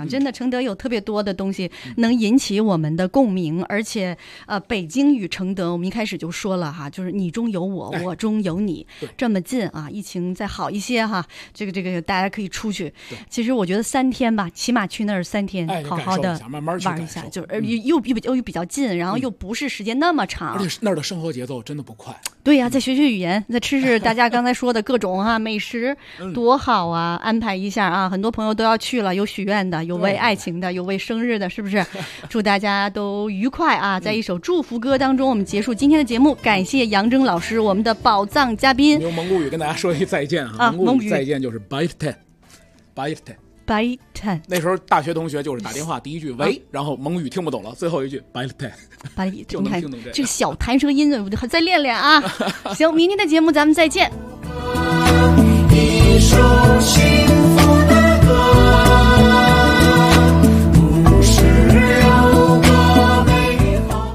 承德有特别多的东西能引起我们的共鸣，而且北京与承德，我们一开始就说了哈，就是你中有我，我中有你，这么近啊！疫情再好一些哈，这个大家可以出去。其实我觉得3天吧，起码去那儿3天，好好的慢慢玩一下，就是又比较近，然后又不是时间那么长， 而且那儿的生活节奏真的不快。 对呀，再学语言，再吃大家刚才说的各种美食，多好啊！安排一下啊，很多朋友都要去了，有许愿的，有为爱情的，有为生日的，是不是？祝大家都愉快啊！在一首祝福歌当中，我们结束今天的节目，感谢杨铮老师，我们的宝藏嘉宾。 用蒙古语跟大家说一再见啊！蒙古语再见就是 Bye Bye ten。 那时候大学同学就是打电话，第一句喂，然后蒙语听不懂了，最后一句 Bye ten。就能听懂这个小弹舌音，我再练练啊！行，明天的节目咱们再见。 一首幸福的歌，不是有个美好。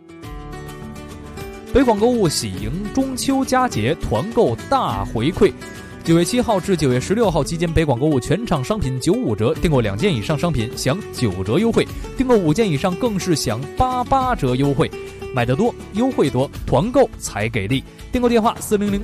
北广购物喜迎中秋佳节团购大回馈。9月7号至9月16号期间，北广购物全场商品95折，订购2件以上商品享9折优惠，订购5件以上更是享88折优惠。买得多，优惠多，团购才给力。订购电话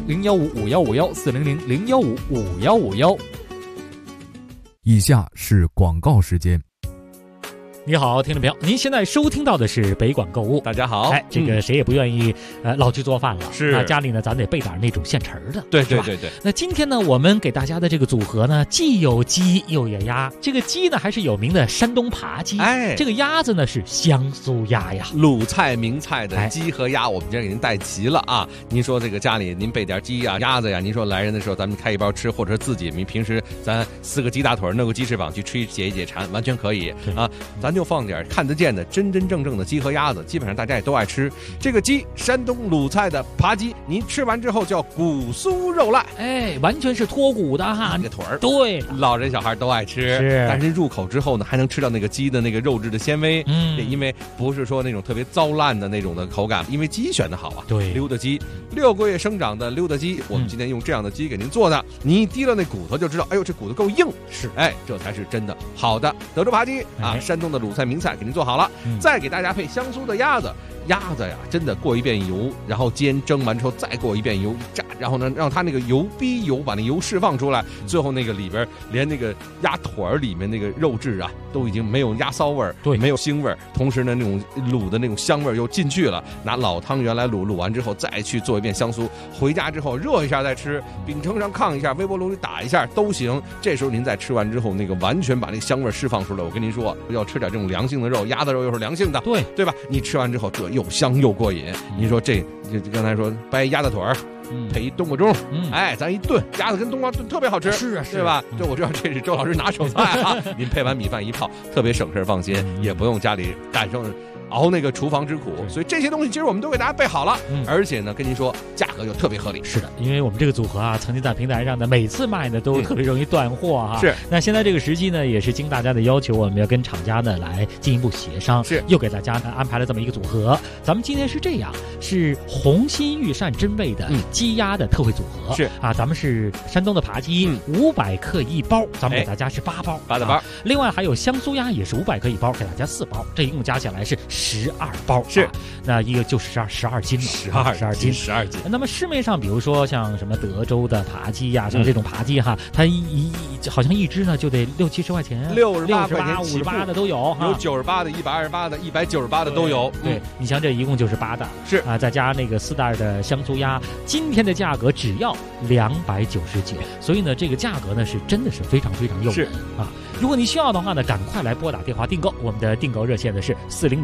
400-015-5151，400-015-5151。以下是广告时间。 你好，听众朋友，您现在收听到的是北广购物。 大家好， 这个谁也不愿意老去做饭了， 是那家里呢，咱得备点那种现成的， 对。 那今天呢，我们给大家的这个组合呢，既有鸡又有鸭。这个鸡呢，还是有名的山东扒鸡，这个鸭子呢是香酥鸭呀， 鲁菜名菜的鸡和鸭，我们今天给您带齐了啊。您说这个家里您备点鸡呀、鸭子呀，您说来人的时候咱们开一包吃，或者是自己平时咱撕个鸡大腿，弄个鸡翅膀去吃解一解馋，完全可以啊。咱就放点看得见的真正的鸡和鸭子，基本上大家也都爱吃。这个鸡，山东鲁菜的扒鸡，您吃完之后叫骨酥肉烂， 完全是脱骨的哈， 那个腿儿， 对， 老人小孩都爱吃。但是入口之后呢，还能吃到那个鸡的那个肉质的纤维，因为不是说那种特别糟烂的那种的口感，因为鸡选的好啊。 对， 溜达鸡，6个月生长的溜达鸡，我们今天用这样的鸡给您做的，你一滴了那骨头就知道，哎呦，这骨头够硬， 是， 这才是真的好的德州扒鸡啊，山东的鲁菜名菜给您做好了，再给大家配香酥的鸭子。鸭子呀，真的过一遍油，然后煎蒸完之后再过一遍油炸，然后呢，让它那个油逼油把那油释放出来，最后那个里边连那个鸭腿儿里面那个肉质啊，都已经没有鸭骚味儿， 对， 没有腥味儿，同时呢，那种卤的那种香味儿又进去了。拿老汤圆来卤完之后，再去做一遍香酥，回家之后热一下再吃，饼铛上炕一下，微波炉里打一下都行。这时候您再吃完之后，那个完全把那个香味释放出来。我跟您说，要吃点这种凉性的肉，鸭子肉又是凉性的，对吧？你吃完之后，这又香又过瘾。你说这刚才说掰鸭子腿儿，配一冬瓜盅，咱一炖鸭子跟冬瓜炖特别好吃， 是啊， 对吧？对，我知道这是周老师拿手菜啊。您配完米饭一泡，特别省事放心，也不用家里感受熬那个厨房之苦，所以这些东西其实我们都给大家备好了，而且呢，跟您说价格又特别合理。 是的，因为我们这个组合啊，曾经在平台上呢，每次卖呢都特别容易断货哈。 是， 那现在这个时机呢，也是经大家的要求，我们要跟厂家呢来进一步协商， 是， 又给大家呢安排了这么一个组合。咱们今天是这样，是红心御膳真味的鸡鸭的特惠组合， 是啊，咱们是山东的扒鸡，500克1包，咱们给大家是8包 ，8包。 另外还有香酥鸭也是500克1包，给大家4包，这一共加起来是12包。 是， 那一个就12斤了，12斤。那么市面上，比如说像什么德州的扒鸡呀，像这种扒鸡哈，它好像一只呢就得60-70块钱 ，68块钱 ，58的都有， 有98的、128的、198的都有。 对，你像这一共就是8袋， 是啊，再加那个4袋的香酥鸭，今天的价格只要299，所以呢，这个价格呢是真的是非常非常诱人啊。如果你需要的话呢，赶快来拨打电话订购，我们的订购热线呢是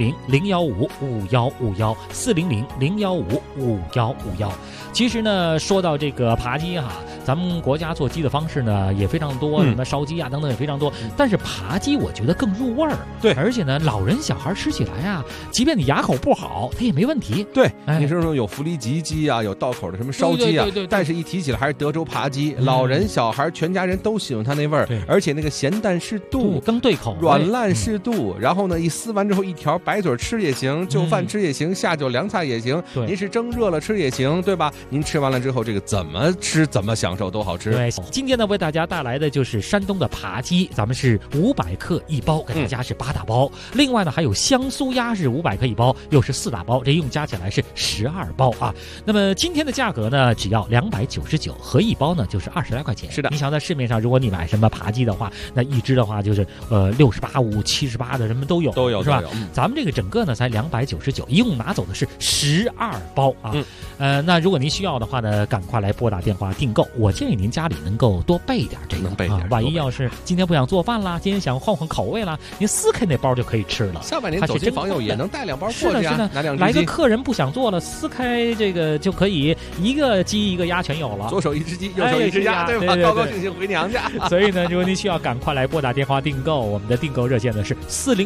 400-015-5151，400-015-5151。其实呢，说到这个扒鸡哈，咱们国家做鸡的方式呢也非常多，什么烧鸡啊等等也非常多，但是扒鸡我觉得更入味儿。 对， 而且呢，老人小孩吃起来啊，即便你牙口不好，它也没问题。 对，你说有福利吉鸡啊，有道口的什么烧鸡啊， 对， 但是一提起来还是德州扒鸡，老人小孩全家人都喜欢它那味儿，而且那个咸淡适度， 更对口， 软烂适度。然后呢，一撕完之后一条白嘴吃也行，就饭吃也行，下酒凉菜也行，您是蒸热了吃也行，对吧？您吃完了之后，这个怎么吃怎么享享受，多好吃。 对，今天呢为大家带来的就是山东的扒鸡，咱们是500克一包，给大家是8大包。另外呢还有香酥鸭是500克一包，又是4大包，这一共加起来是12包啊。那么今天的价格呢只要299，合一包呢就是20来块钱。 是的， 你想在市面上，如果你买什么扒鸡的话，那一只的话就是68、78的，什么都有，是吧？咱们这个整个呢才299，一共拿走的是12包啊。那如果您需要的话呢，赶快来拨打电话订购。我建议您家里能够多备点这个， 能备点， 万一要是今天不想做饭啦，今天想换换口味啦，您撕开那包就可以吃了。 下半年走亲访友也能带2包过去啊。 是的， 拿2只鸡， 来个客人不想做了，撕开这个就可以一个鸡一个鸭全有了， 左手1只鸡，右手1只鸭，对吧？高高兴兴回娘家。 所以呢，如果您需要，赶快来拨打电话订购。我们的订购热线呢是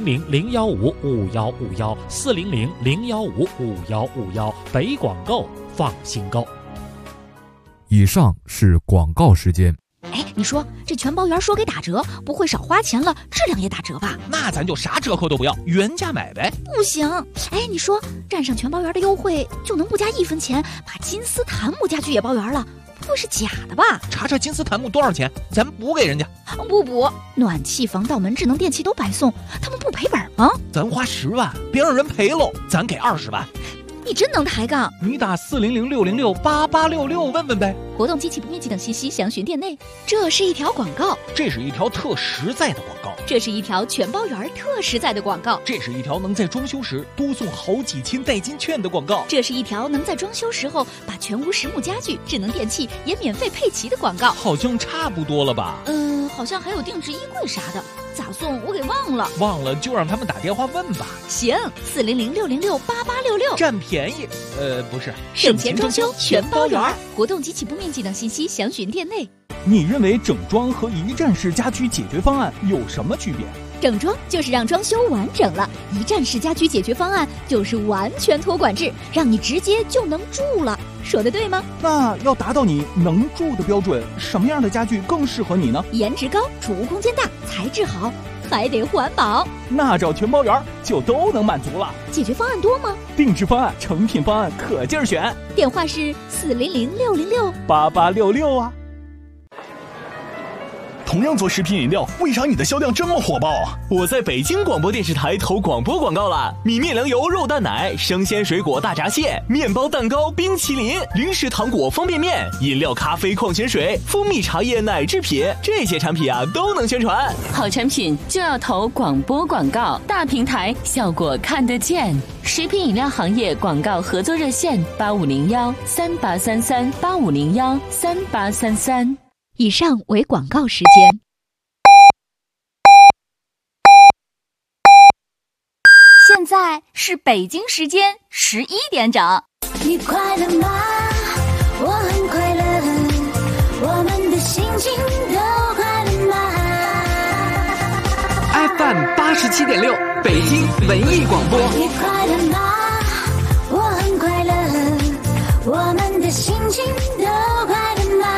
400-015-5151，400-015-5151，北广购放心购。 以上是广告时间。 哎，你说这全包圆说给打折，不会少花钱了，质量也打折吧？ 那咱就啥折扣都不要，原价买呗。 不行，哎，你说占上全包圆的优惠，就能不加1分钱把金丝檀木家具也包圆了？不会是假的吧？ 查查金丝檀木多少钱，咱补给人家。 不补，暖气、防盗门、智能电器都白送，他们不赔本吗？ 咱花10万，别让人赔喽，咱给20万。 你真能抬杠！ 你打400-606-8866问问呗。 活动机器不面积等信息详询店内。这是一条广告， 这是一条特实在的广告， 这是一条全包圆特实在的广告， 这是一条能在装修时多送好几千代金券的广告， 这是一条能在装修时候把全屋实木家具、智能电器也免费配齐的广告。 好像差不多了吧？ 好像还有定制衣柜啥的，咋送我给忘了。 忘了就让他们打电话问吧。 行，400-606-8866， 占便宜。不是， 省钱装修全包圆。活动及起步面积等信息详询店内。 你认为整装和一站式家居解决方案有什么区别？ 整装就是让装修完整了，一站式家居解决方案就是完全托管制，让你直接就能住了。说的对吗？ 那要达到你能住的标准，什么样的家具更适合你呢？ 颜值高，储物空间大，材质好，还得环保。 那找全包圆就都能满足了。 解决方案多吗？ 定制方案、成品方案可劲儿选。 电话是 400-606-8866啊。 同样做食品饮料，为啥你的销量这么火爆？我在北京广播电视台投广播广告了，米面粮油肉蛋奶、生鲜水果大闸蟹、面包蛋糕、冰淇淋、零食糖果方便面、饮料咖啡矿泉水、蜂蜜茶叶奶制品，这些产品啊都能宣传。 好产品就要投广播广告，大平台效果看得见。食品饮料行业广告合作热线8501-3833-8501-3833。 以上为广告时间。现在是北京时间11点整。 你快乐吗？我很快乐，我们的心情都快乐吗 ？FM 87.6，北京文艺广播。 你快乐吗？我很快乐，我们的心情都快乐吗？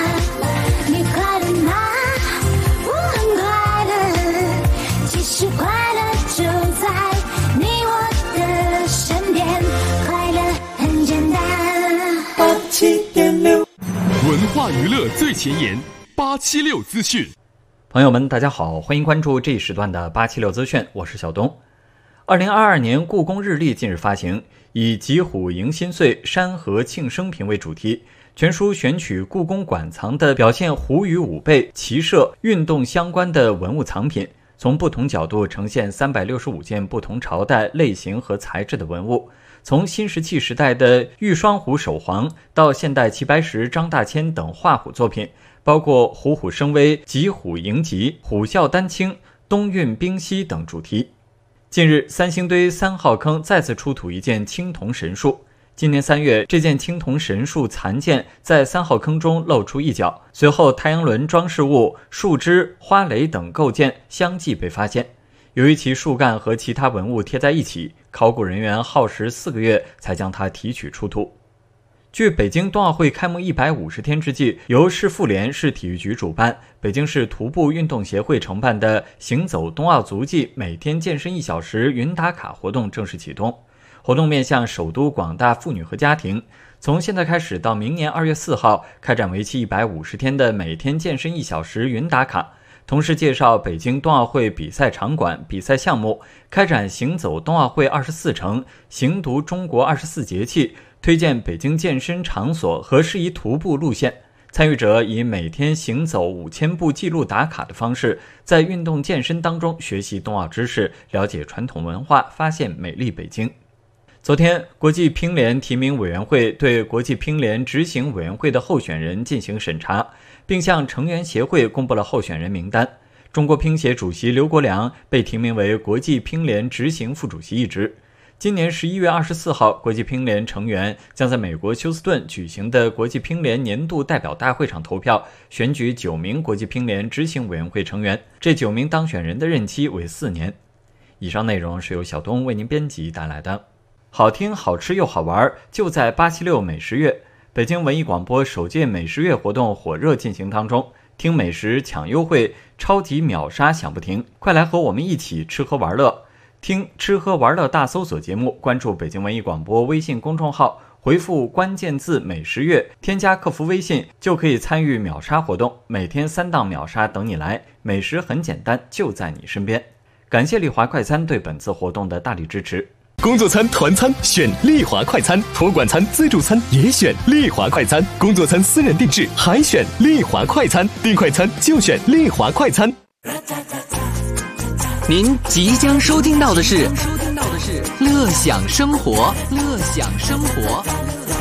是快乐就在你我的身边，快乐很简单。87.6， 文化娱乐最前沿，876资讯。 朋友们，大家好，欢迎关注这一时段的876资讯，我是小东。2022年故宫日历近日发行，以吉虎迎新岁、山河庆生平为主题，全书选取故宫馆藏的表现虎与武备、骑射、运动相关的文物藏品，从不同角度呈现365件不同朝代、类型和材质的文物，从新石器时代的玉双虎首皇到现代齐白石、张大千等画虎作品，包括虎虎生威、吉虎迎吉、虎啸丹青、东运冰溪等主题。近日，三星堆3号坑再次出土一件青铜神树。今年3月，这件青铜神树残件在3号坑中露出一角，随后太阳轮装饰物、树枝、花蕾等构件相继被发现。由于其树干和其他文物贴在一起，考古人员耗时4个月才将它提取出土。据北京冬奥会开幕150天之际，由市妇联、市体育局主办，北京市徒步运动协会承办的行走冬奥足迹每天健身1小时云打卡活动正式启动。 活动面向首都广大妇女和家庭，从现在开始到明年2月4号开展为期150天的每天健身1小时云打卡，同时介绍北京冬奥会比赛场馆、比赛项目，开展行走冬奥会24城、行读中国24节气，推荐北京健身场所和适宜徒步路线。参与者以每天行走5000步记录打卡的方式，在运动健身当中学习冬奥知识，了解传统文化，发现美丽北京。昨天，国际乒联提名委员会对国际乒联执行委员会的候选人进行审查，并向成员协会公布了候选人名单。中国乒协主席刘国梁被提名为国际乒联执行副主席一职。今年11月24号，国际乒联成员将在美国休斯顿举行的国际乒联年度代表大会上投票，选举9名国际乒联执行委员会成员。这9名当选人的任期为4年。以上内容是由小东为您编辑带来的。好听、好吃又好玩，就在876美食月。北京文艺广播首届美食月活动火热进行当中，听美食抢优惠，超级秒杀享不停，快来和我们一起吃喝玩乐。听吃喝玩乐大搜索节目，关注北京文艺广播微信公众号，回复关键字美食月，添加客服微信就可以参与秒杀活动，每天3档秒杀等你来，美食很简单，就在你身边。感谢丽华快餐对本次活动的大力支持。 工作餐、团餐选丽华快餐，托管餐、自助餐也选丽华快餐，工作餐私人定制还选丽华快餐，订快餐就选丽华快餐。 您即将收听到的是乐享生活，乐享生活。